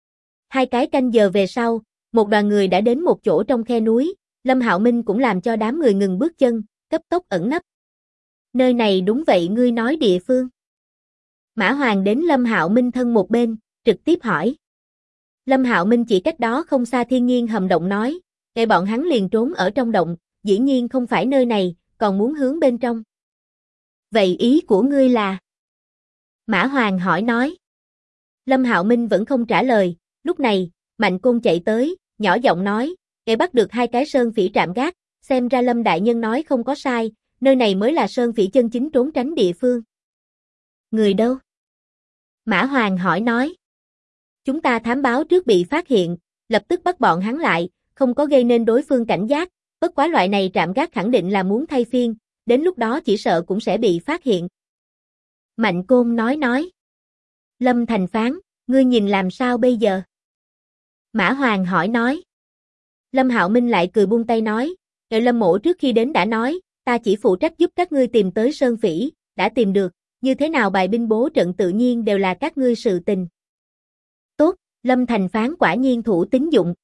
2 cái canh giờ về sau, một đoàn người đã đến một chỗ trong khe núi, Lâm Hạo Minh cũng làm cho đám người ngừng bước chân, cấp tốc ẩn nấp. Nơi này đúng vậy ngươi nói địa phương. Mã Hoàng đến Lâm Hạo Minh thân một bên, trực tiếp hỏi. Lâm Hạo Minh chỉ cách đó không xa thiên nhiên hầm động nói, để bọn hắn liền trốn ở trong động, dĩ nhiên không phải nơi này, còn muốn hướng bên trong. Vậy ý của ngươi là? Mã Hoàng hỏi nói. Lâm Hạo Minh vẫn không trả lời, lúc này, Mạnh Côn chạy tới, nhỏ giọng nói, để bắt được 2 cái sơn phỉ trạm gác, xem ra Lâm đại nhân nói không có sai, nơi này mới là sơn phỉ chân chính trốn tránh địa phương. Người đâu? Mã Hoàng hỏi nói. Chúng ta thám báo trước bị phát hiện, lập tức bắt bọn hắn lại, không có gây nên đối phương cảnh giác, bất quá loại này trạm gác khẳng định là muốn thay phiên, đến lúc đó chỉ sợ cũng sẽ bị phát hiện. Mạnh Côn nói. Lâm Thành Phán, ngươi nhìn làm sao bây giờ? Mã Hoàng hỏi nói. Lâm Hạo Minh lại cười buông tay nói, Lâm mỗ trước khi đến đã nói, ta chỉ phụ trách giúp các ngươi tìm tới sơn phỉ, đã tìm được, như thế nào bài binh bố trận tự nhiên đều là các ngươi sự tình. Tốt, Lâm Thành Phán quả nhiên thủ tín dụng.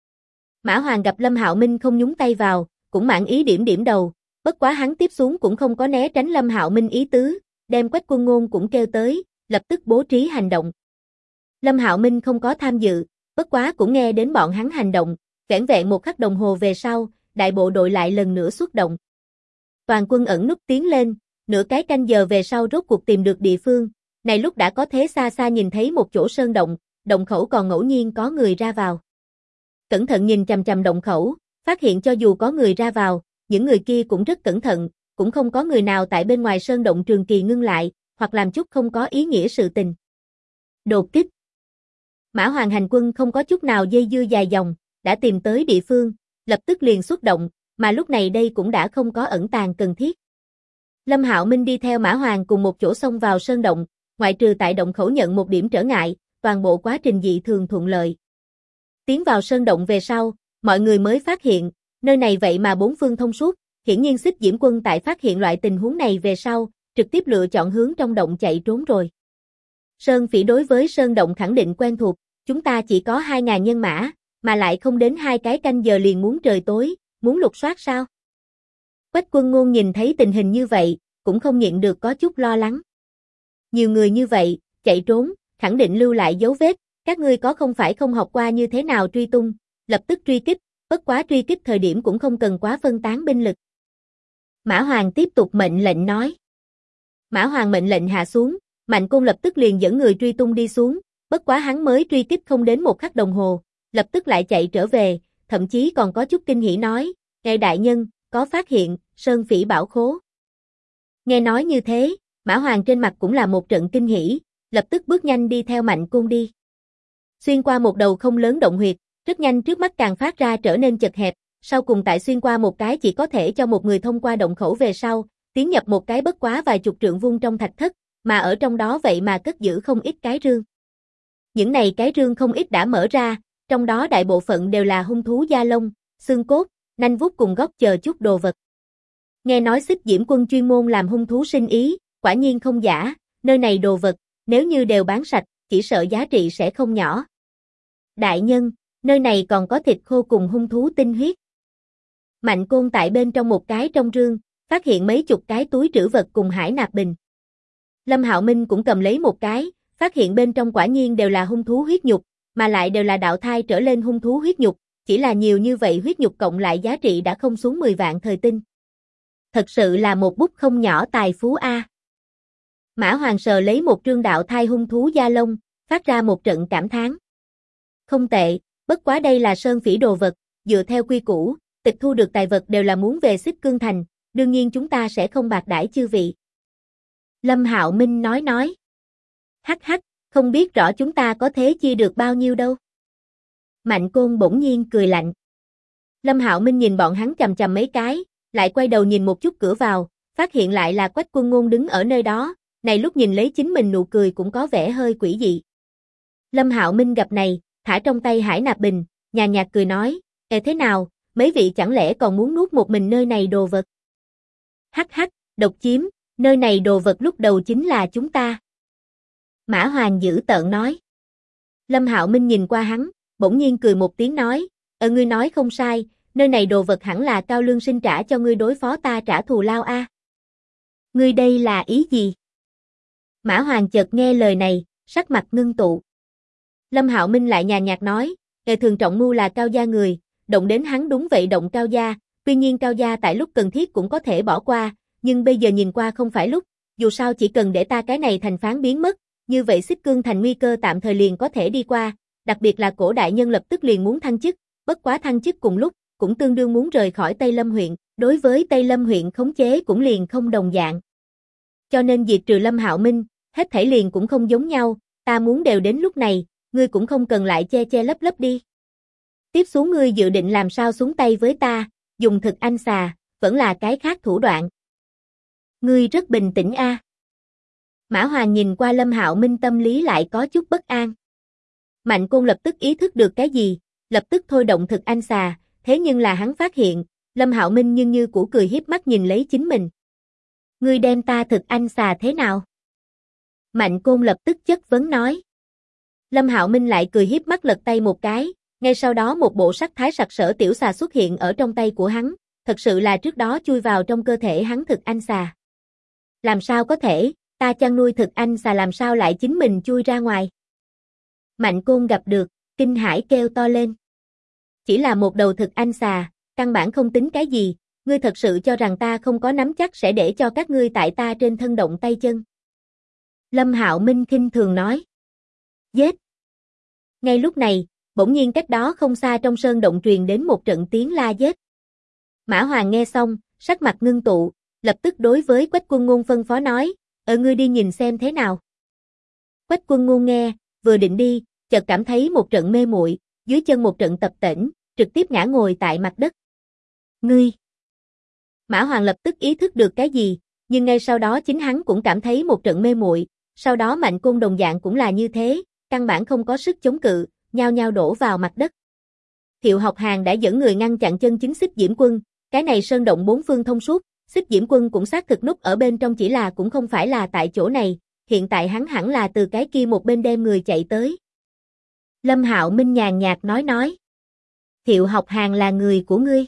Mã Hoàng gặp Lâm Hạo Minh không nhúng tay vào, cũng mãn ý điểm đầu, bất quá hắn tiếp xuống cũng không có né tránh Lâm Hạo Minh ý tứ, đem Quách Quân Ngôn cũng kêu tới, lập tức bố trí hành động. Lâm Hạo Minh không có tham dự, bất quá cũng nghe đến bọn hắn hành động, vẻn vẹn 1 khắc đồng hồ về sau, đại bộ đội lại lần nữa xuất động. Toàn quân ẩn núp tiến lên, nửa cái canh giờ về sau rốt cuộc tìm được địa phương, này lúc đã có thế xa xa nhìn thấy một chỗ sơn động, động khẩu còn ngẫu nhiên có người ra vào. Cẩn thận nhìn chằm chằm động khẩu, phát hiện cho dù có người ra vào, những người kia cũng rất cẩn thận, cũng không có người nào tại bên ngoài sơn động trường kỳ ngưng lại, hoặc làm chút không có ý nghĩa sự tình. Đột kích. Mã Hoàng hành quân không có chút nào dây dưa dài dòng, đã tìm tới địa phương, lập tức liền xuất động, mà lúc này đây cũng đã không có ẩn tàng cần thiết. Lâm Hạo Minh đi theo Mã Hoàng cùng một chỗ xông vào sơn động, ngoại trừ tại động khẩu nhận một điểm trở ngại, toàn bộ quá trình dị thường thuận lợi. Tiến vào sơn động về sau, mọi người mới phát hiện, nơi này vậy mà bốn phương thông suốt, hiển nhiên Xích Diễm Quân tại phát hiện loại tình huống này về sau, trực tiếp lựa chọn hướng trong động chạy trốn rồi. Sơn Phỉ đối với sơn động khẳng định quen thuộc, chúng ta chỉ có 2.000 nhân mã, mà lại không đến 2 cái canh giờ liền muốn trời tối, muốn lục soát sao? Quách Quân Ngôn nhìn thấy tình hình như vậy, cũng không nhịn được có chút lo lắng. Nhiều người như vậy, chạy trốn, khẳng định lưu lại dấu vết, các ngươi có không phải không học qua như thế nào truy tung, lập tức truy kích, bất quá truy kích thời điểm cũng không cần quá phân tán binh lực. Mã Hoàng tiếp tục mệnh lệnh nói. Mã Hoàng mệnh lệnh hạ xuống, Mạnh Côn lập tức liền dẫn người truy tung đi xuống, bất quá hắn mới truy kích không đến một khắc đồng hồ, lập tức lại chạy trở về, thậm chí còn có chút kinh hỉ nói, ngài đại nhân, có phát hiện, Sơn Phỉ bảo khố. Nghe nói như thế, Mã Hoàng trên mặt cũng là một trận kinh hỉ, lập tức bước nhanh đi theo Mạnh Côn đi. Xuyên qua một đầu không lớn động huyệt, rất nhanh trước mắt càng phát ra trở nên chật hẹp, sau cùng tại xuyên qua một cái chỉ có thể cho một người thông qua động khẩu về sau, tiến nhập một cái bất quá vài chục trượng vuông trong thạch thất, mà ở trong đó vậy mà cất giữ không ít cái rương. Những này cái rương không ít đã mở ra, trong đó đại bộ phận đều là hung thú da lông, xương cốt, nanh vuốt cùng góc chờ chút đồ vật. Nghe nói Xích Diễm Quân chuyên môn làm hung thú sinh ý, quả nhiên không giả, nơi này đồ vật, nếu như đều bán sạch, chỉ sợ giá trị sẽ không nhỏ. Đại nhân, nơi này còn có thịt khô cùng hung thú tinh huyết. Mạnh Côn tại bên trong một cái trong rương, phát hiện mấy chục cái túi trữ vật cùng hải nạp bình. Lâm Hạo Minh cũng cầm lấy một cái, phát hiện bên trong quả nhiên đều là hung thú huyết nhục, mà lại đều là đạo thai trở lên hung thú huyết nhục, chỉ là nhiều như vậy huyết nhục cộng lại giá trị đã không xuống 10 vạn thời tinh. Thật sự là một bút không nhỏ tài phú a. Mã Hoàng sờ lấy một trương đạo thai hung thú da lông, phát ra một trận cảm thán. Không tệ, bất quá đây là Sơn Phỉ đồ vật, dựa theo quy củ, tịch thu được tài vật đều là muốn về Xích Cương Thành, đương nhiên chúng ta sẽ không bạc đãi chư vị. Lâm Hạo Minh nói. Hắc hắc, không biết rõ chúng ta có thế chia được bao nhiêu đâu. Mạnh Côn bỗng nhiên cười lạnh. Lâm Hạo Minh nhìn bọn hắn chằm chằm mấy cái, lại quay đầu nhìn một chút cửa vào, phát hiện lại là Quách Quân Ngôn đứng ở nơi đó, này lúc nhìn lấy chính mình nụ cười cũng có vẻ hơi quỷ dị. Lâm Hạo Minh gặp này, thả trong tay hải nạp bình, nhàn nhạt cười nói, thế nào, mấy vị chẳng lẽ còn muốn nuốt một mình nơi này đồ vật? Hắc hắc, độc chiếm, nơi này đồ vật lúc đầu chính là chúng ta. Mã Hoàng dữ tợn nói. Lâm Hạo Minh nhìn qua hắn, bỗng nhiên cười một tiếng nói, ngươi nói không sai, nơi này đồ vật hẳn là Cao Lương Sinh trả cho ngươi đối phó ta trả thù lao a. Ngươi đây là ý gì? Mã Hoàng chợt nghe lời này, sắc mặt ngưng tụ. Lâm Hạo Minh lại nhàn nhạt nói, thường trọng mưu là Cao gia người, động đến hắn đúng vậy động Cao gia, tuy nhiên Cao gia tại lúc cần thiết cũng có thể bỏ qua, nhưng bây giờ nhìn qua không phải lúc, dù sao chỉ cần để ta cái này thành phán biến mất, như vậy Xích Cương Thành nguy cơ tạm thời liền có thể đi qua, đặc biệt là Cổ đại nhân lập tức liền muốn thăng chức, bất quá thăng chức cùng lúc, cũng tương đương muốn rời khỏi Tây Lâm huyện, đối với Tây Lâm huyện khống chế cũng liền không đồng dạng. Cho nên diệt trừ Lâm Hạo Minh, hết thảy liền cũng không giống nhau, ta muốn đều đến lúc này, ngươi cũng không cần lại che che lấp lấp đi. Tiếp xuống ngươi dự định làm sao xuống tay với ta, dùng thực anh xà, vẫn là cái khác thủ đoạn. Ngươi rất bình tĩnh a. Mã Hoàng nhìn qua Lâm Hạo Minh tâm lý lại có chút bất an. Mạnh Côn lập tức ý thức được cái gì, lập tức thôi động thực anh xà, thế nhưng là hắn phát hiện, Lâm Hạo Minh nhưng như cũ cười hiếp mắt nhìn lấy chính mình. Ngươi đem ta thực anh xà thế nào? Mạnh Côn lập tức chất vấn nói. Lâm Hạo Minh lại cười hiếp mắt lật tay một cái, ngay sau đó một bộ sắc thái sặc sỡ tiểu xà xuất hiện ở trong tay của hắn, thật sự là trước đó chui vào trong cơ thể hắn thực anh xà. Làm sao có thể, ta chăn nuôi thực anh xà làm sao lại chính mình chui ra ngoài? Mạnh Côn gặp được, kinh hãi kêu to lên. Chỉ là một đầu thực anh xà, căn bản không tính cái gì, ngươi thật sự cho rằng ta không có nắm chắc sẽ để cho các ngươi tại ta trên thân động tay chân. Lâm Hạo Minh khinh thường nói. Giết! Ngay lúc này, bỗng nhiên cách đó không xa trong sơn động truyền đến một trận tiếng la giết. Mã Hoàng nghe xong, sắc mặt ngưng tụ, lập tức đối với Quách Quân Ngôn phân phó nói, ngươi đi nhìn xem thế nào. Quách Quân Ngôn nghe, vừa định đi, chợt cảm thấy một trận mê muội, dưới chân một trận tập tễnh, trực tiếp ngã ngồi tại mặt đất. Ngươi! Mã Hoàng lập tức ý thức được cái gì, nhưng ngay sau đó chính hắn cũng cảm thấy một trận mê muội, sau đó Mạnh Côn đồng dạng cũng là như thế, căn bản không có sức chống cự, nhao nhao đổ vào mặt đất. Thiệu Học Hàn đã dẫn người ngăn chặn chân chính Xích Diễm Quân, cái này sơn động bốn phương thông suốt, Xích Diễm Quân cũng xác thực núp ở bên trong chỉ là cũng không phải là tại chỗ này, hiện tại hắn hẳn là từ cái kia một bên đem người chạy tới. Lâm Hạo Minh nhàn nhạt nói. Thiệu Học Hàn là người của ngươi.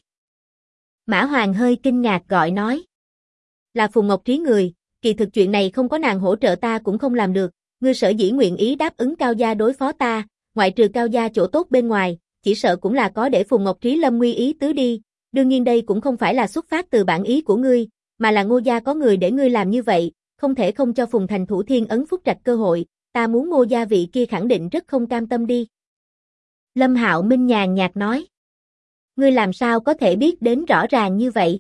Mã Hoàng hơi kinh ngạc gọi nói. Là Phùng Ngọc Trí người, kỳ thực chuyện này không có nàng hỗ trợ ta cũng không làm được, ngươi sở dĩ nguyện ý đáp ứng Cao gia đối phó ta, ngoại trừ Cao gia chỗ tốt bên ngoài, chỉ sợ cũng là có để Phùng Ngọc Trí lâm nguy ý tứ đi, đương nhiên đây cũng không phải là xuất phát từ bản ý của ngươi, mà là Ngô gia có người để ngươi làm như vậy, không thể không cho Phùng Thành Thủ Thiên ấn phúc trạch cơ hội, ta muốn Ngô gia vị kia khẳng định rất không cam tâm đi. Lâm Hạo Minh nhàn nhạt nói. Ngươi làm sao có thể biết đến rõ ràng như vậy?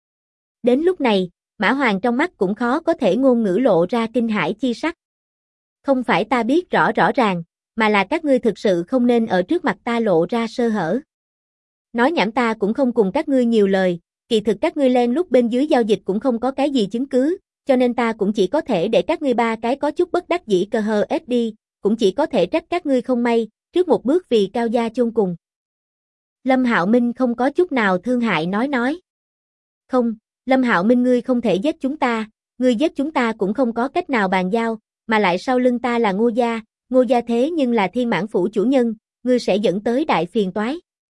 Đến lúc này, Mã Hoàng trong mắt cũng khó có thể ngôn ngữ lộ ra kinh hãi chi sắc. Không phải ta biết rõ ràng, mà là các ngươi thực sự không nên ở trước mặt ta lộ ra sơ hở. Nói nhảm ta cũng không cùng các ngươi nhiều lời, kỳ thực các ngươi len lúc bên dưới giao dịch cũng không có cái gì chứng cứ, cho nên ta cũng chỉ có thể để các ngươi ba cái có chút bất đắc dĩ cơ hờ ết đi, cũng chỉ có thể trách các ngươi không may, trước một bước vì Cao gia chôn cùng. Lâm Hạo Minh không có chút nào thương hại nói. Không, Lâm Hạo Minh ngươi không thể giết chúng ta, ngươi giết chúng ta cũng không có cách nào bàn giao, mà lại sau lưng ta là Ngô gia thế nhưng là Thiên Mãn phủ chủ nhân, ngươi sẽ dẫn tới đại phiền toái.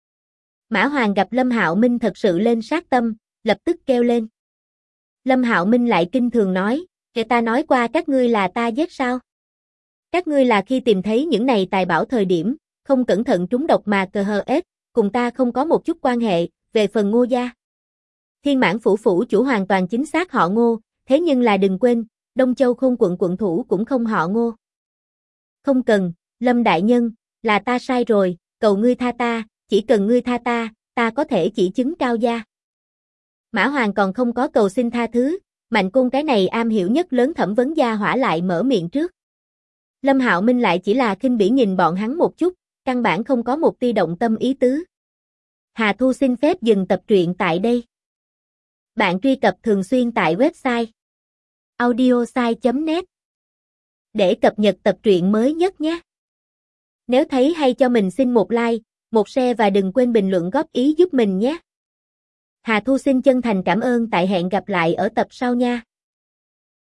Mã Hoàng gặp Lâm Hạo Minh thật sự lên sát tâm, lập tức kêu lên. Lâm Hạo Minh lại kinh thường nói, kể ta nói qua các ngươi là ta giết sao? Các ngươi là khi tìm thấy những này tài bảo thời điểm, không cẩn thận trúng độc mà cờ hờ ết, cùng ta không có một chút quan hệ, về phần Ngô gia. Thiên Mãn phủ phủ chủ hoàn toàn chính xác họ Ngô, thế nhưng là đừng quên, Đông Châu Khôn quận quận thủ cũng không họ Ngô. Không cần, Lâm đại nhân, là ta sai rồi, cầu ngươi tha ta, chỉ cần ngươi tha ta, ta có thể chỉ chứng Cao gia. Mã Hoàng còn không có cầu xin tha thứ, Mạnh Côn cái này am hiểu nhất lớn thẩm vấn gia hỏa lại mở miệng trước. Lâm Hạo Minh lại chỉ là khinh bỉ nhìn bọn hắn một chút, căn bản không có một tia động tâm ý tứ. Hà Thu xin phép dừng tập truyện tại đây. Bạn truy cập thường xuyên tại website audiosai.net để cập nhật tập truyện mới nhất nhé. Nếu thấy hay cho mình xin một like, một share và đừng quên bình luận góp ý giúp mình nhé. Hà Thu xin chân thành cảm ơn, tại hẹn gặp lại ở tập sau nha.